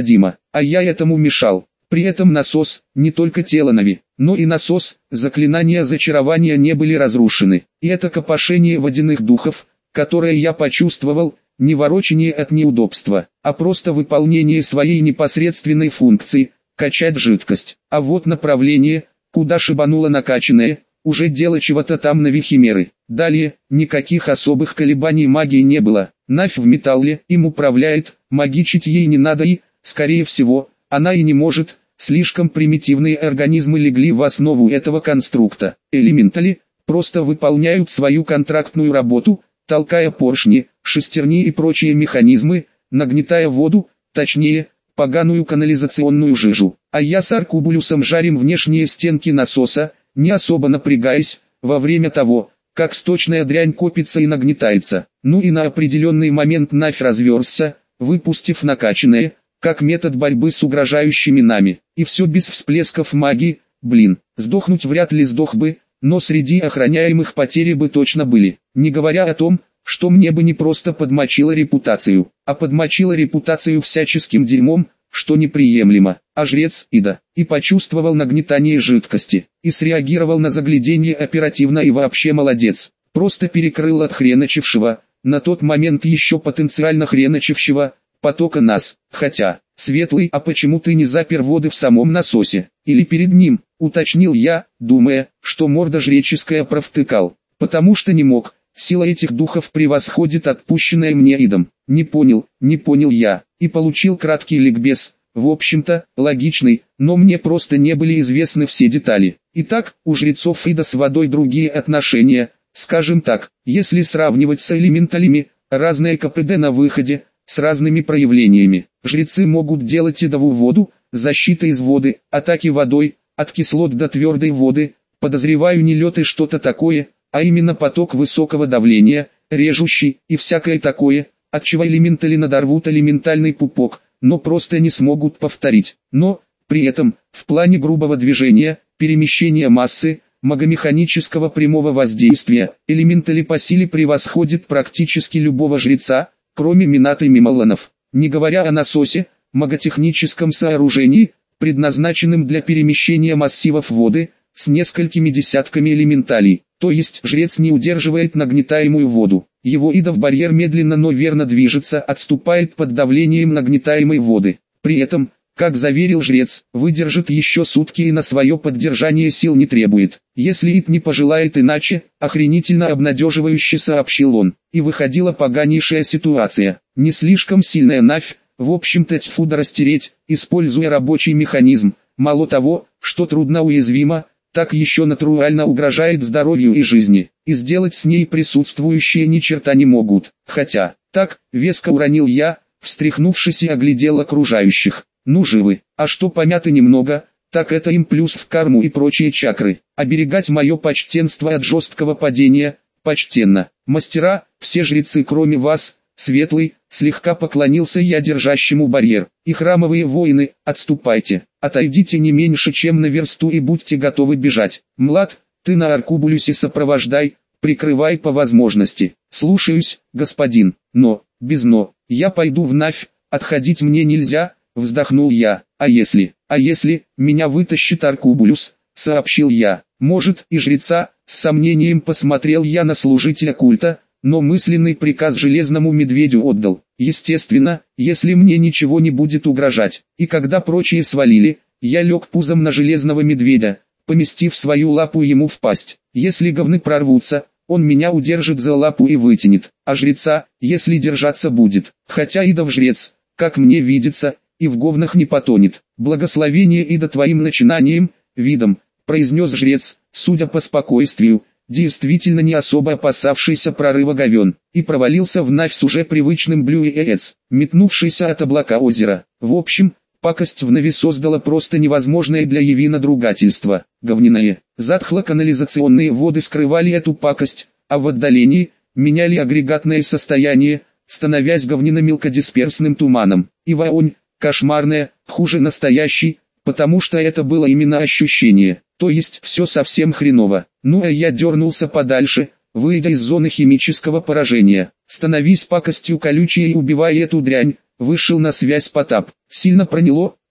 S1: а я этому мешал. При этом насос, не только тело Нави, но и насос, заклинания зачарования не были разрушены. И это копошение водяных духов, которое я почувствовал, не ворочение от неудобства, а просто выполнение своей непосредственной функции – качать жидкость. А вот направление, куда шибануло накачанное, уже дело чего-то там Нави химеры. Далее, никаких особых колебаний магии не было. Навь в металле, им управляет, магичить ей не надо и, скорее всего, она и не может. Слишком примитивные организмы легли в основу этого конструкта. Элементали просто выполняют свою контрактную работу, толкая поршни, шестерни и прочие механизмы, нагнетая воду, точнее, поганую канализационную жижу. А я с Аркубулюсом жарим внешние стенки насоса, не особо напрягаясь, во время того, как сточная дрянь копится и нагнетается. Ну и на определенный момент Навь разверзся, выпустив накачанное, как метод борьбы с угрожающими нами. И все без всплесков магии, блин, сдохнуть вряд ли сдох бы, но среди охраняемых потери бы точно были. Не говоря о том, что мне бы не просто подмочило репутацию, а подмочило репутацию всяческим дерьмом, что неприемлемо. А жрец Ида и почувствовал нагнетание жидкости, и среагировал на загляденье оперативно и вообще молодец. Просто перекрыл от хреночившего, на тот момент еще потенциально хреночившего, потока нас. Хотя, Светлый, а почему ты не запер воды в самом насосе? Или перед ним, уточнил я, думая, что морда жреческая провтыкал. Потому что не мог, сила этих духов превосходит отпущенная мне Идом. Не понял, не понял я, и получил краткий ликбез. В общем-то, логичный, но мне просто не были известны все детали. Итак, у жрецов Ида с водой другие отношения, скажем так, если сравнивать с элементалями, разные КПД на выходе, с разными проявлениями. Жрецы могут делать идовую воду, защита из воды, атаки водой, от кислот до твердой воды, подозреваю не лед и что-то такое, а именно поток высокого давления, режущий и всякое такое, от чего элементали надорвут элементальный пупок, но просто не смогут повторить. Но, при этом, в плане грубого движения, перемещения массы, магомеханического прямого воздействия, элементали по силе превосходит практически любого жреца, кроме Мината и Мималанов. Не говоря о насосе, маготехническом сооружении, предназначенном для перемещения массивов воды, с несколькими десятками элементалей, то есть жрец не удерживает нагнетаемую воду. Его идов барьер медленно, но верно движется, отступает под давлением нагнетаемой воды. При этом, как заверил жрец, выдержит еще сутки и на свое поддержание сил не требует. Если Ид не пожелает иначе, охренительно обнадеживающе сообщил он. И выходила поганейшая ситуация. Не слишком сильная Навь, в общем-то тьфу да растереть, используя рабочий механизм. Мало того, что трудно уязвимо, так еще натурально угрожает здоровью и жизни. И сделать с ней присутствующие ни черта не могут. Хотя, так, веско уронил я, встряхнувшись и оглядел окружающих. Ну живы, а что помяты немного, так это им плюс в карму и прочие чакры. Оберегать мое почтенство от жесткого падения, почтенно. Мастера, все жрецы кроме вас, Светлый, слегка поклонился я держащему барьер. И храмовые воины, отступайте, отойдите не меньше чем на версту и будьте готовы бежать. Млад, ты на Аркубулюсе сопровождай, прикрывай по возможности. Слушаюсь, господин, но, без но, я пойду в Навь, отходить мне нельзя. Вздохнул я. А если, а если, меня вытащит Аркубулюс, сообщил я. Может и жреца, с сомнением посмотрел я на служителя культа, но мысленный приказ железному медведю отдал. Естественно, если мне ничего не будет угрожать. И когда прочие свалили, я лег пузом на железного медведя, поместив свою лапу ему в пасть. Если говны прорвутся, он меня удержит за лапу и вытянет. А жреца, если держаться будет. Хотя Идов жрец, как мне видится, и в говнах не потонет. Благословение Ида твоим начинанием, видом, произнес жрец, судя по спокойствию, действительно не особо опасавшийся прорыва говен, и провалился в Навь с уже привычным блюэец, метнувшийся от облака озера. В общем, пакость в Нави создала просто невозможное для Явина другательство. Говняные, затхло-канализационные воды скрывали эту пакость, а в отдалении, меняли агрегатное состояние, становясь говняно-мелкодисперсным туманом. И вонь, кошмарная, хуже настоящей, потому что это было именно ощущение, то есть все совсем хреново. Ну а я дернулся подальше, выйдя из зоны химического поражения. Становись пакостью колючей и убивай эту дрянь, вышел на связь Потап. Сильно проняло,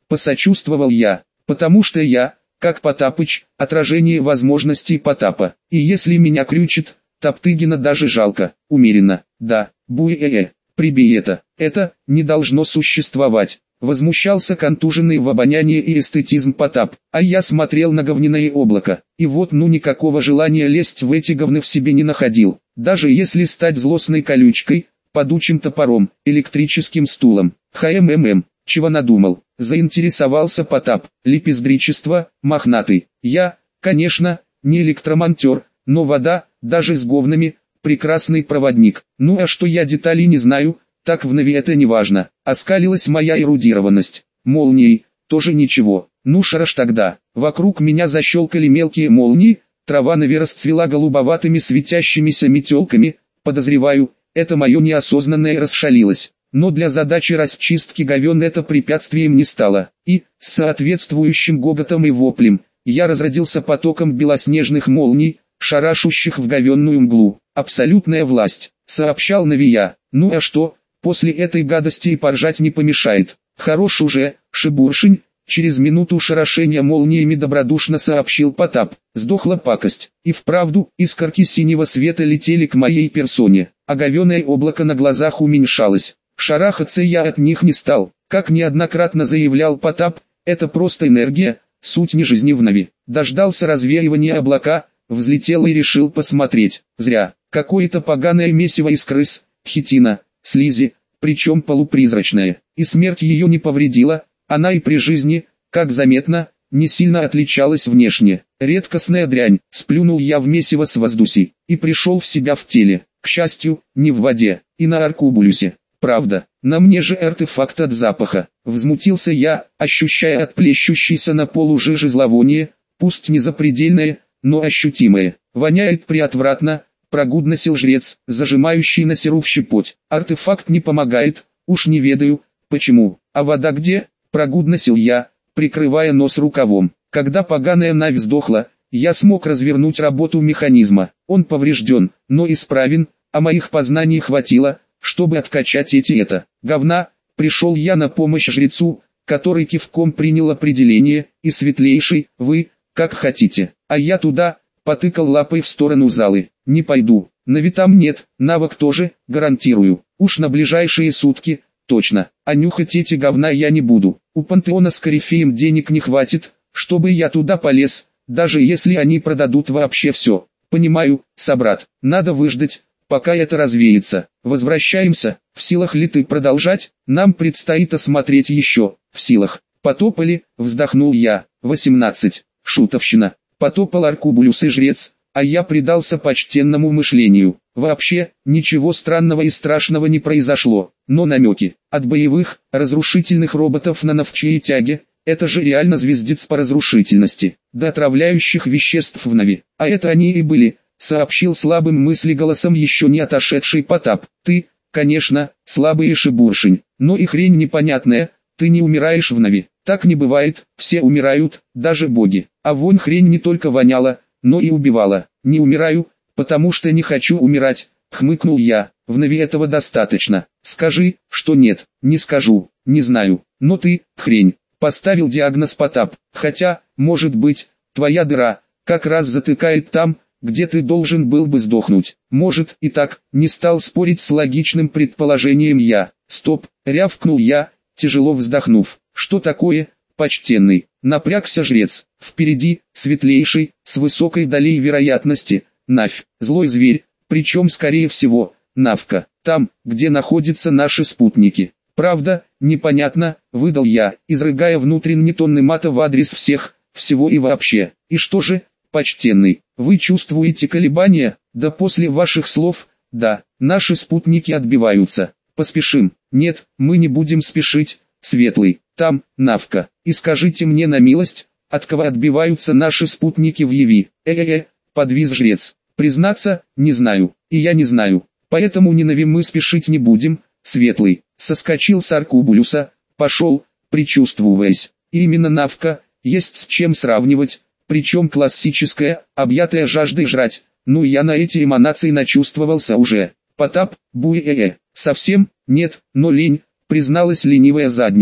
S1: посочувствовал я, потому что я, как Потапыч, отражение возможностей Потапа, и если меня крючит, Топтыгина даже жалко, умеренно, да, буэ-э-э, прибей это, это, не должно существовать. Возмущался контуженный в обоняние и эстетизм Потап, а я смотрел на говняное облако, и вот ну никакого желания лезть в эти говны в себе не находил, даже если стать злостной колючкой, падучим топором, электрическим стулом, хммм, чего надумал, заинтересовался Потап, лепездричество, мохнатый, я, конечно, не электромонтер, но вода, даже с говнами, прекрасный проводник, ну а что я деталей не знаю, так в Нави это не важно, оскалилась моя эрудированность, молнией, тоже ничего, ну шараш тогда, вокруг меня защелкали мелкие молнии, трава Нави расцвела голубоватыми светящимися метелками, подозреваю, это мое неосознанное расшалилось, но для задачи расчистки говен это препятствием не стало, и, с соответствующим гоготом и воплем, я разродился потоком белоснежных молний, шарашущих в говенную мглу, абсолютная власть, сообщал Навия, ну а что? После этой гадости и поржать не помешает. Хорош уже, Шибуршень, через минуту шарашения молниями добродушно сообщил Потап. Сдохла пакость. И вправду, искорки синего света летели к моей персоне, а говеное облако на глазах уменьшалось. Шарахаться я от них не стал. Как неоднократно заявлял Потап, это просто энергия, суть не жизни в Нави. Дождался развеивания облака, взлетел и решил посмотреть. Зря. Какое-то поганое месиво из крыс, хитина, слизи, причем полупризрачная, и смерть ее не повредила, она и при жизни, как заметно, не сильно отличалась внешне. Редкостная дрянь, сплюнул я в месиво с воздуси, и пришел в себя в теле, к счастью, не в воде, и на аркубулюсе. Правда, на мне же артефакт от запаха, взмутился я, ощущая отплещущийся на полу жижи зловоние, пусть не запредельное, но ощутимое, воняет приотвратно. Прогудносил жрец, зажимающий на серу в щепоть. Артефакт не помогает, уж не ведаю, почему. А вода где? Прогудносил я, прикрывая нос рукавом. Когда поганая Нави сдохла, я смог развернуть работу механизма. Он поврежден, но исправен, а моих познаний хватило, чтобы откачать эти это. Говна, пришел я на помощь жрецу, который кивком принял определение, и светлейший, вы, как хотите. А я туда, потыкал лапой в сторону залы. Не пойду, Нави там нет, навык тоже, гарантирую, уж на ближайшие сутки, точно, а нюхать эти говна я не буду, у пантеона с корифеем денег не хватит, чтобы я туда полез, даже если они продадут вообще все. Понимаю, собрат, надо выждать, пока это развеется. Возвращаемся, в силах ли ты продолжать? Нам предстоит осмотреть еще, в силах. Потопали, вздохнул я. восемнадцать. Шутовщина. Потопал Аркубулюс и жрец, а я предался почтенному мышлению. Вообще, ничего странного и страшного не произошло, но намеки, от боевых, разрушительных роботов на навче и тяге, это же реально звездец по разрушительности, до отравляющих веществ в Нави, а это они и были, сообщил слабым мыслеголосом еще не отошедший Потап. Ты, конечно, слабый Шибуршень, но и хрень непонятная, ты не умираешь в Нави, так не бывает, все умирают, даже боги, а вонь хрень не только воняла, но и убивала. Не умираю, потому что не хочу умирать, хмыкнул я, в Нави этого достаточно. Скажи, что нет, не скажу, не знаю, но ты, хрень, поставил диагноз Потап, хотя, может быть, твоя дыра, как раз затыкает там, где ты должен был бы сдохнуть. Может и так, не стал спорить с логичным предположением я. Стоп, рявкнул я, тяжело вздохнув. Что такое, почтенный? Напрягся жрец. Впереди, светлейший, с высокой долей вероятности, Навь, злой зверь, причем скорее всего, Навка, там, где находятся наши спутники. Правда, непонятно, выдал я, изрыгая внутренне тонны мата в адрес всех, всего и вообще. И что же, почтенный, вы чувствуете колебания? Да после ваших слов, да, наши спутники отбиваются. Поспешим. Нет, мы не будем спешить, светлый, там, Навка. И скажите мне на милость, от кого отбиваются наши спутники в Яви? Э-э-э, подвис жрец. Признаться, не знаю, и я не знаю. Поэтому ни Нави мы спешить не будем, светлый. Соскочил с Аркубулюса, пошел, причувствуясь. И именно Навка, есть с чем сравнивать, причем классическая, объятая жаждой жрать. Ну я на эти эманации начувствовался уже. Потап, буэ-э-э, совсем, нет, но лень, призналась ленивая задница.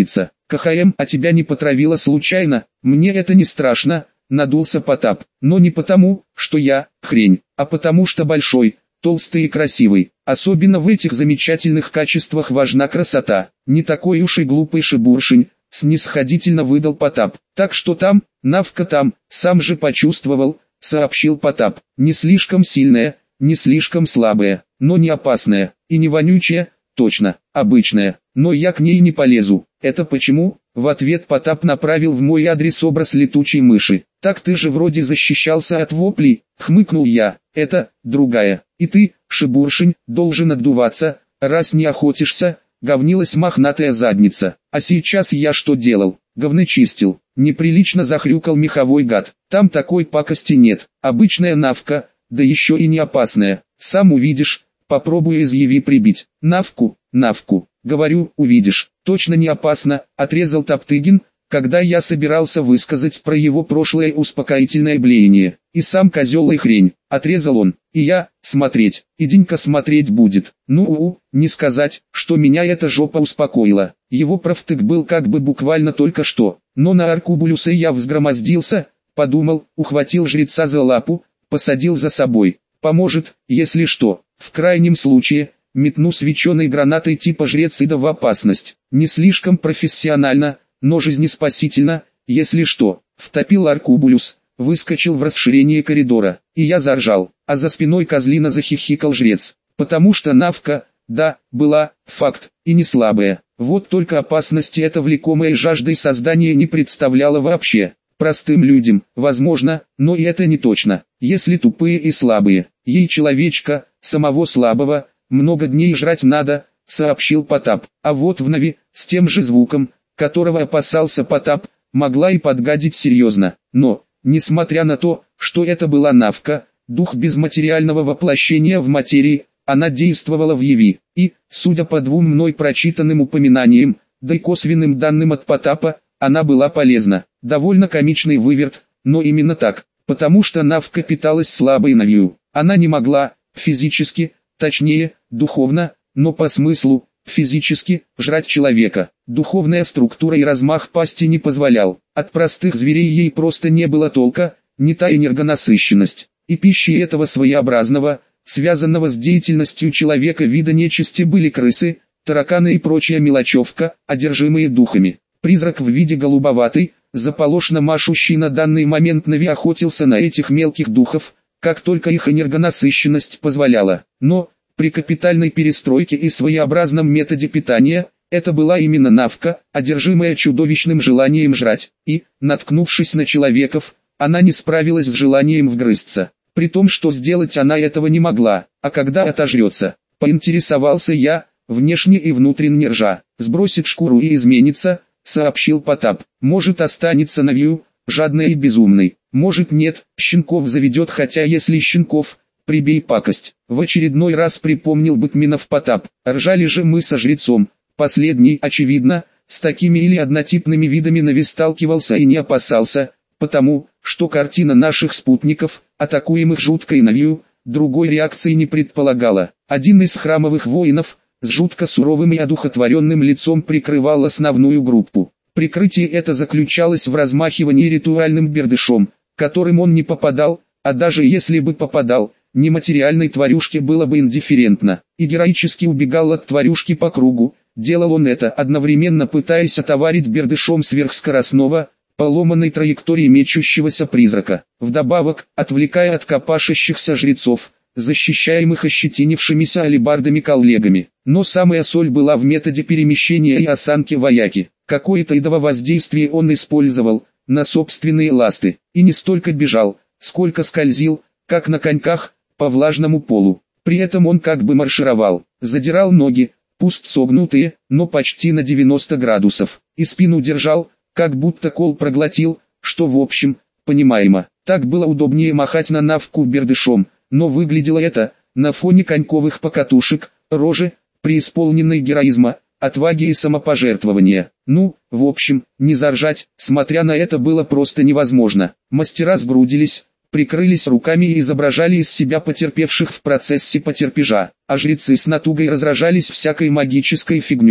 S1: КХМ, а тебя не потравило случайно? Мне это не страшно, надулся Потап. Но не потому, что я хрень, а потому что большой, толстый и красивый. Особенно в этих замечательных качествах важна красота. Не такой уж и глупый шебуршень, снисходительно выдал Потап. Так что там, Навка там, сам же почувствовал, сообщил Потап. Не слишком сильная, не слишком слабая, но не опасная, и не вонючая, точно, обычная. Но я к ней не полезу. Это почему? В ответ Потап направил в мой адрес образ летучей мыши. Так ты же вроде защищался от воплей, хмыкнул я. Это, другая. И ты, шебуршень, должен отдуваться, раз не охотишься, говнилась мохнатая задница. А сейчас я что делал? Говны чистил. Неприлично захрюкал меховой гад. Там такой пакости нет. Обычная навка, да еще и не опасная. Сам увидишь, попробуй изъяви прибить. Навку, навку. Говорю, увидишь. Точно не опасно, отрезал Топтыгин, когда я собирался высказать про его прошлое успокоительное блеяние. И сам козел и хрень, отрезал он. И я, смотреть, иденька смотреть будет. Ну, не сказать, что меня эта жопа успокоила. Его правтык был как бы буквально только что. Но на аркубулюса я взгромоздился, подумал, ухватил жреца за лапу, посадил за собой. Поможет, если что. В крайнем случае, метну свеченой гранатой типа жрец Ида в опасность. Не слишком профессионально, но жизнеспасительно, если что. Втопил аркубулюс, выскочил в расширение коридора, и я заржал, а за спиной козлина захихикал жрец. Потому что навка, да, была, факт, и не слабая. Вот только опасности это влекомое жаждой создание не представляло вообще. Простым людям, возможно, но и это не точно. Если тупые и слабые, ей человечка, самого слабого, много дней жрать надо, сообщил Потап. А вот в Нави, с тем же звуком, которого опасался Потап, могла и подгадить серьезно. Но, несмотря на то, что это была навка, дух безматериального воплощения в материи, она действовала в Яви. И, судя по двум мной прочитанным упоминаниям, да и косвенным данным от Потапа, она была полезна. Довольно комичный выверт, но именно так, потому что навка питалась слабой навью. Она не могла, физически, точнее, духовно, но по смыслу, физически, жрать человека. Духовная структура и размах пасти не позволял. От простых зверей ей просто не было толка, не та энергонасыщенность. И пищей этого своеобразного, связанного с деятельностью человека вида нечисти были крысы, тараканы и прочая мелочевка, одержимые духами. Призрак в виде голубоватой, заполошно машущий на данный момент Нави охотился на этих мелких духов, как только их энергонасыщенность позволяла. Но, при капитальной перестройке и своеобразном методе питания, это была именно навка, одержимая чудовищным желанием жрать, и, наткнувшись на человеков, она не справилась с желанием вгрызться. При том, что сделать она этого не могла, а когда отожрется, поинтересовался я, внешне и внутренне ржа, сбросит шкуру и изменится, сообщил Потап. Может останется Навью, жадной и безумной, может нет, щенков заведет, хотя если щенков, прибей пакость. В очередной раз припомнил Быкминов Потап. Ржали же мы со жрецом. Последний, очевидно, с такими или однотипными видами Нави сталкивался и не опасался, потому, что картина наших спутников, атакуемых жуткой Навью, другой реакции не предполагала. Один из храмовых воинов, с жутко суровым и одухотворенным лицом прикрывал основную группу. Прикрытие это заключалось в размахивании ритуальным бердышом, которым он не попадал, а даже если бы попадал, нематериальной тварюшке было бы индифферентно, и героически убегал от тварюшки по кругу. Делал он это, одновременно пытаясь отоварить бердышом сверхскоростного, поломанной траектории мечущегося призрака, вдобавок, отвлекая от копошащихся жрецов, защищаемых ощетинившимися алебардами коллегами. Но самая соль была в методе перемещения и осанки вояки. Какое-то идово воздействие он использовал, на собственные ласты, и не столько бежал, сколько скользил, как на коньках, по влажному полу. При этом он как бы маршировал, задирал ноги, пусть согнутые, но почти на девяносто градусов, и спину держал, как будто кол проглотил, что в общем, понимаемо. Так было удобнее махать на навку бердышом, но выглядело это, на фоне коньковых покатушек, рожи, преисполненной героизма, отваги и самопожертвования. Ну, в общем, не заржать, смотря на это было просто невозможно. Мастера сгрудились, прикрылись руками и изображали из себя потерпевших в процессе потерпежа, а жрецы с натугой разражались всякой магической фигней.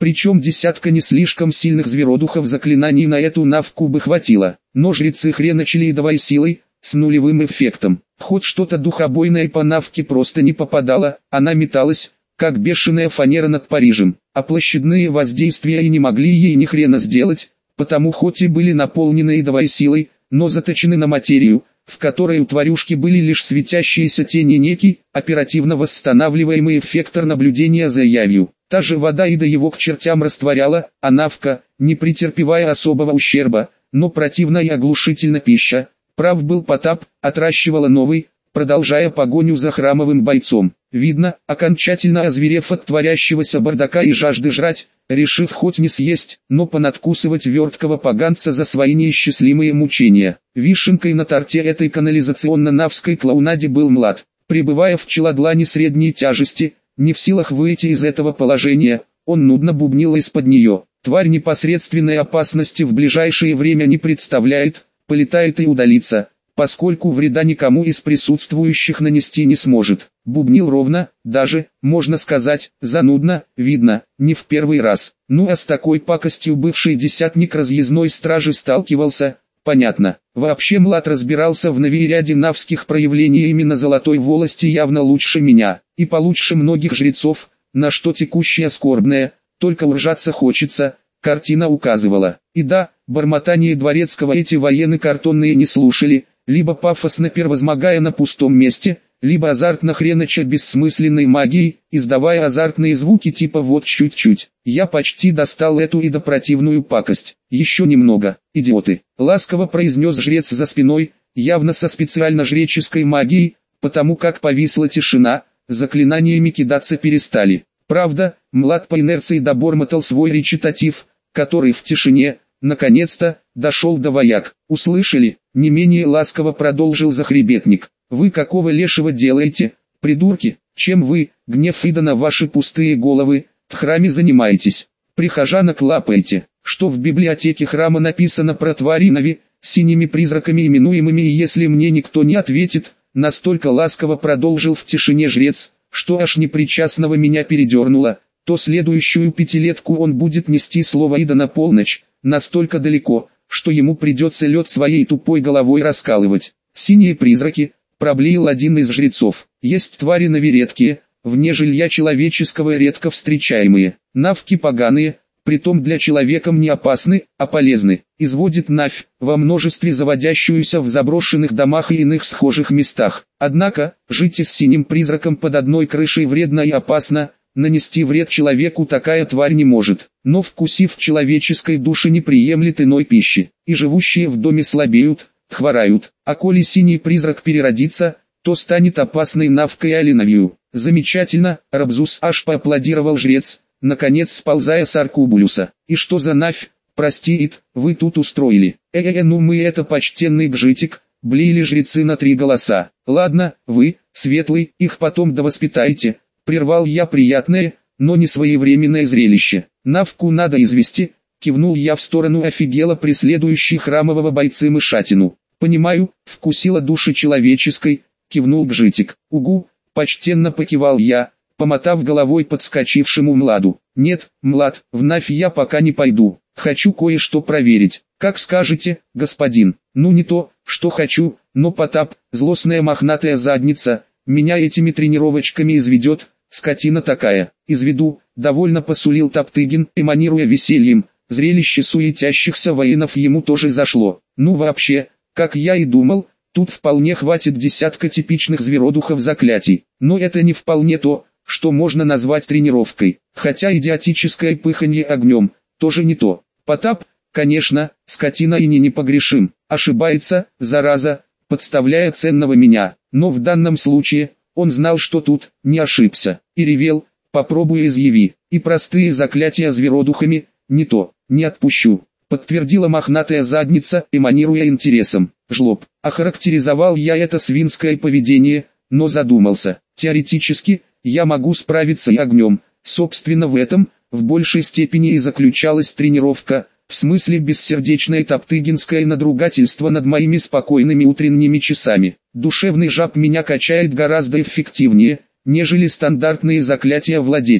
S1: Причем десятка не слишком сильных зверодухов заклинаний на эту навку бы хватило. Но жрецы хреначили едовой силой, с нулевым эффектом. Хоть что-то духобойное по навке просто не попадало, она металась, как бешеная фанера над Парижем. А площадные воздействия и не могли ей ни хрена сделать, потому хоть и были наполнены едовой силой, но заточены на материю, в которой у тварюшки были лишь светящиеся тени, некий, оперативно восстанавливаемый эффектор наблюдения за явью. Та же вода и до его к чертям растворяла, а навка, не претерпевая особого ущерба, но противная и оглушительно пища. Прав был Потап, отращивала новый, продолжая погоню за храмовым бойцом. Видно, окончательно озверев от творящегося бардака и жажды жрать, решив хоть не съесть, но понадкусывать верткого поганца за свои неисчислимые мучения. Вишенкой на торте этой канализационно-навской клоунаде был Млад. Пребывая в челодлане средней тяжести, не в силах выйти из этого положения, он нудно бубнил из-под нее. Тварь непосредственной опасности в ближайшее время не представляет, полетает и удалится, поскольку вреда никому из присутствующих нанести не сможет. Бубнил ровно, даже, можно сказать, занудно, видно, не в первый раз. Ну а с такой пакостью бывший десятник разъездной стражи сталкивался, понятно. Вообще Млад разбирался в новейряде навских проявлений именно золотой волости явно лучше меня, и получше многих жрецов, на что текущая скорбная, только уржаться хочется, картина указывала. И да, бормотание дворецкого эти военные картонные не слушали, либо пафосно превозмогая на пустом месте, либо азартно хренача бессмысленной магией, издавая азартные звуки типа «вот чуть-чуть». Я почти достал эту идопротивную пакость. Еще немного, идиоты. Ласково произнес жрец за спиной, явно со специально жреческой магией, потому как повисла тишина, заклинаниями кидаться перестали. Правда, Млад по инерции добормотал свой речитатив, который в тишине, наконец-то, дошел до вояк. Услышали? Не менее ласково продолжил захребетник. Вы какого лешего делаете, придурки? Чем вы, гнев Ида на ваши пустые головы, в храме занимаетесь? Прихожанок лапаете. Что в библиотеке храма написано про твари Нави, синими призраками именуемыми, и если мне никто не ответит, настолько ласково продолжил в тишине жрец, что аж непричастного меня передернуло, то следующую пятилетку он будет нести слово Ида на полночь, настолько далеко, что ему придется лед своей тупой головой раскалывать. Синие призраки, проблеял один из жрецов. Есть твари нави редкие, вне жилья человеческого редко встречаемые. Навки поганые, притом для человека не опасны, а полезны. Изводит навь, во множестве заводящуюся в заброшенных домах и иных схожих местах. Однако, жить с синим призраком под одной крышей вредно и опасно, нанести вред человеку такая тварь не может. Но вкусив человеческой души не приемлет иной пищи, и живущие в доме слабеют, хворают, а коли синий призрак переродится, то станет опасной навкой алиновью. Замечательно, Рабзус, аж поаплодировал жрец, наконец сползая с аркубулюса. И что за навь, прости Ид, вы тут устроили? Э-э-э, ну мы это почтенный гжитик, блеяли жрецы на три голоса. Ладно, вы, светлый, их потом довоспитайте, прервал я приятное, но не своевременное зрелище. Навку надо извести, кивнул я в сторону офигела преследующей храмового бойцы мышатину. Понимаю, вкусила души человеческой, кивнул гжитик. Угу, почтенно покивал я, помотав головой подскочившему Младу. Нет, Млад, в Навь я пока не пойду, хочу кое-что проверить. Как скажете, господин. Ну не то, что хочу, но Потап, злостная мохнатая задница, меня этими тренировочками изведет, скотина такая. Изведу, довольно посулил Топтыгин, эманируя весельем. Зрелище суетящихся воинов ему тоже зашло. Ну вообще, как я и думал, тут вполне хватит десятка типичных зверодухов заклятий. Но это не вполне то, что можно назвать тренировкой. Хотя идиотическое пыханье огнем, тоже не то. Потап, конечно, скотина и не непогрешим. Ошибается, зараза, подставляя ценного меня. Но в данном случае, он знал, что тут, не ошибся. И ревел, попробуй изъяви. И простые заклятия зверодухами, не то. Не отпущу, подтвердила мохнатая задница, эманируя интересом. Жлоб. Охарактеризовал я это свинское поведение, но задумался. Теоретически, я могу справиться и огнем. Собственно в этом, в большей степени и заключалась тренировка, в смысле бессердечное топтыгинское надругательство над моими спокойными утренними часами. Душевный жаб меня качает гораздо эффективнее, нежели стандартные заклятия владетелей.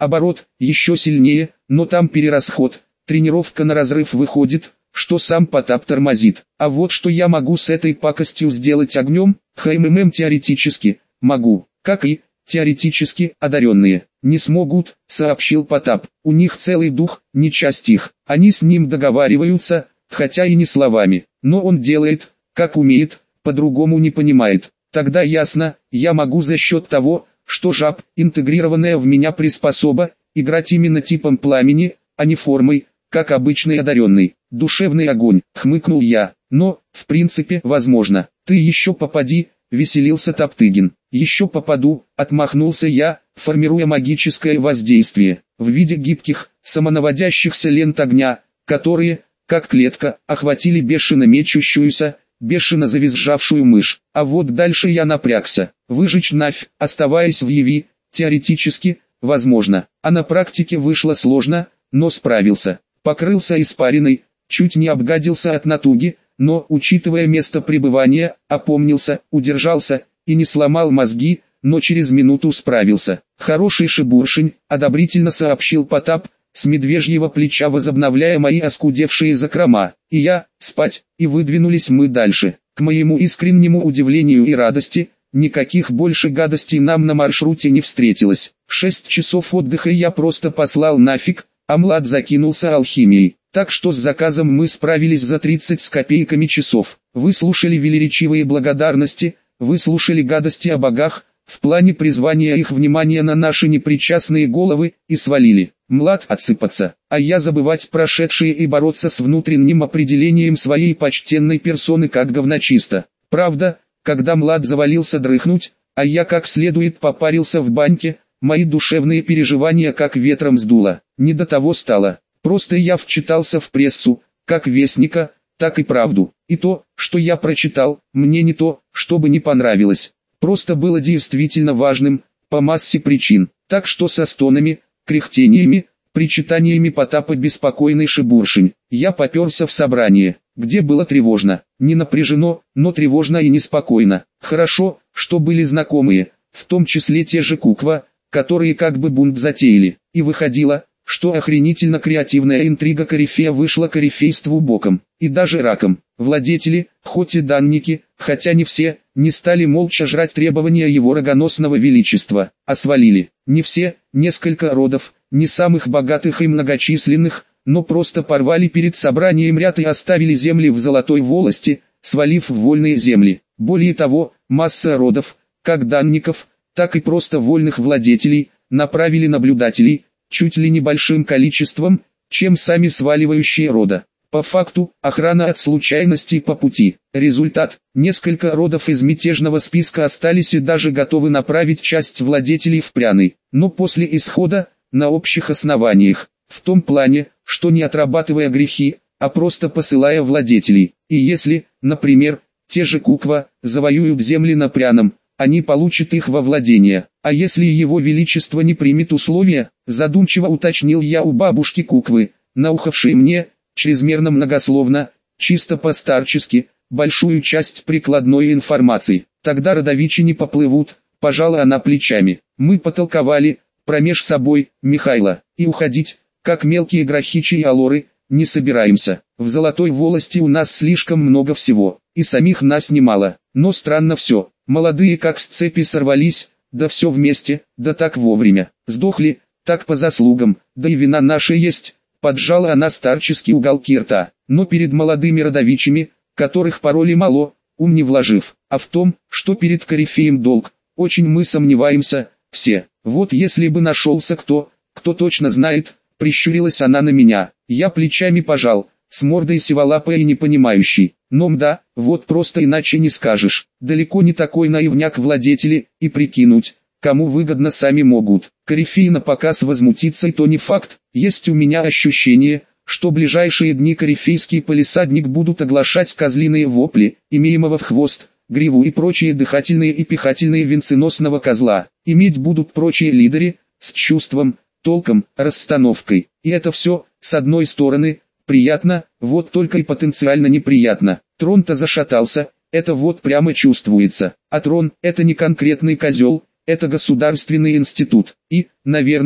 S1: Оборот, еще сильнее, но там перерасход, тренировка на разрыв выходит, что сам Потап тормозит. А вот что я могу с этой пакостью сделать огнем, ХММ теоретически, могу, как и, теоретически, одаренные. Не смогут, сообщил Потап, у них целый дух, не часть их. Они с ним договариваются, хотя и не словами, но он делает, как умеет, по-другому не понимает. Тогда ясно, я могу за счет того, что жаб, интегрированная в меня приспособа, играть именно типом пламени, а не формой, как обычный одаренный. Душевный огонь, хмыкнул я, но, в принципе, возможно. Ты еще попади, веселился Топтыгин. Еще попаду, отмахнулся я, формируя магическое воздействие, в виде гибких, самонаводящихся лент огня, которые, как клетка, охватили бешено мечущуюся, бешено завизжавшую мышь. А вот дальше я напрягся. Выжечь нафь, оставаясь в яви, теоретически, возможно. А на практике вышло сложно, но справился. Покрылся испариной, чуть не обгадился от натуги, но, учитывая место пребывания, опомнился, удержался и не сломал мозги, но через минуту справился. Хороший шебуршень, одобрительно сообщил Потап, с медвежьего плеча возобновляя мои оскудевшие закрома. И я, спать, и выдвинулись мы дальше. К моему искреннему удивлению и радости, никаких больше гадостей нам на маршруте не встретилось. Шесть часов отдыха я просто послал нафиг, а Млад закинулся алхимией. Так что с заказом мы справились за тридцать с копейками часов. Выслушали велеречивые благодарности, выслушали гадости о богах, в плане призвания их внимания на наши непричастные головы, и свалили. Млад отсыпаться, а я забывать прошедшие и бороться с внутренним определением своей почтенной персоны как говночисто. Правда, когда Млад завалился дрыхнуть, а я как следует попарился в баньке, мои душевные переживания как ветром сдуло. Не до того стало. Просто я вчитался в прессу, как Вестника, так и Правду. И то, что я прочитал, мне не то, чтобы не понравилось. Просто было действительно важным, по массе причин. Так что со стонами, кряхтениями, причитаниями Потапа беспокойный шебуршень, я поперся в собрание, где было тревожно. Не напряжено, но тревожно и неспокойно. Хорошо, что были знакомые, в том числе те же Куква, которые как бы бунт затеяли. И выходило, что охренительно креативная интрига корифея вышла корифейству боком, и даже раком. Владетели, хоть и данники, хотя не все, не стали молча жрать требования его рогоносного величества, а свалили. Не все, несколько родов, не самых богатых и многочисленных, но просто порвали перед собранием ряд и оставили земли в золотой волости, свалив в вольные земли. Более того, масса родов, как данников, так и просто вольных владетелей, направили наблюдателей, чуть ли не большим количеством, чем сами сваливающие рода. По факту, охрана от случайностей по пути. Результат: несколько родов из мятежного списка остались и даже готовы направить часть владетелей в Пряный, но после исхода, на общих основаниях, в том плане, что не отрабатывая грехи, а просто посылая владетелей. И если, например, те же Куква завоюют земли на Пряном, они получат их во владение. А если его величество не примет условия, задумчиво уточнил я у бабушки Куквы, наухавшей мне, чрезмерно многословно, чисто по-старчески, большую часть прикладной информации. Тогда родовичи не поплывут, пожала она плечами. Мы потолковали, промеж собой, Михайло, и уходить, как мелкие грохичи и алоры, не собираемся. В золотой волости у нас слишком много всего, и самих нас немало, но странно все. Молодые как с цепи сорвались, да все вместе, да так вовремя. Сдохли, так по заслугам, да и вина наша есть. Поджала она старческие уголки рта, но перед молодыми родовичами, которых пароли мало, ум не вложив, а в том, что перед корифеем долг, очень мы сомневаемся, все. Вот если бы нашелся кто, кто точно знает, прищурилась она на меня, я плечами пожал, с мордой сиволапой и непонимающий. Но мда, вот просто иначе не скажешь, далеко не такой наивняк владетели, и прикинуть, кому выгодно сами могут. Корифей на показ возмутиться и то не факт, есть у меня ощущение, что ближайшие дни корифейский палисадник будут оглашать козлиные вопли, имеемого в хвост, гриву и прочие дыхательные и пихательные венценосного козла. Иметь будут прочие лидеры, с чувством, толком, расстановкой. И это все, с одной стороны, приятно, вот только и потенциально неприятно. Трон-то зашатался, это вот прямо чувствуется. А трон – это не конкретный козел, это государственный институт. И, наверное,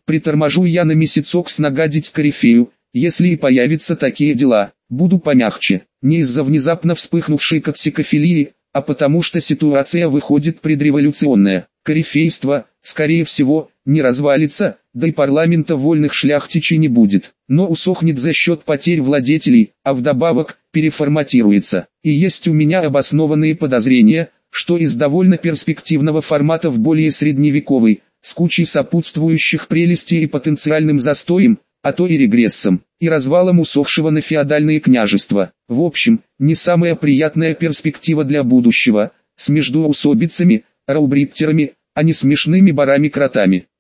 S1: Приторможу я на месяцок снагадить корифею, если и появятся такие дела. Буду помягче, не из-за внезапно вспыхнувшей коксикофилии, а потому что ситуация выходит предреволюционная. Корифейство, скорее всего, не развалится, да и парламента вольных шляхтичей не будет, но усохнет за счет потерь владетелей, а вдобавок, переформатируется. И есть у меня обоснованные подозрения, что из довольно перспективного формата в более средневековый, с кучей сопутствующих прелестей и потенциальным застоем, а то и регрессом, и развалом усохшего на феодальные княжества. В общем, не самая приятная перспектива для будущего, с междоусобицами, раубриттерами, а не смешными барами-кротами.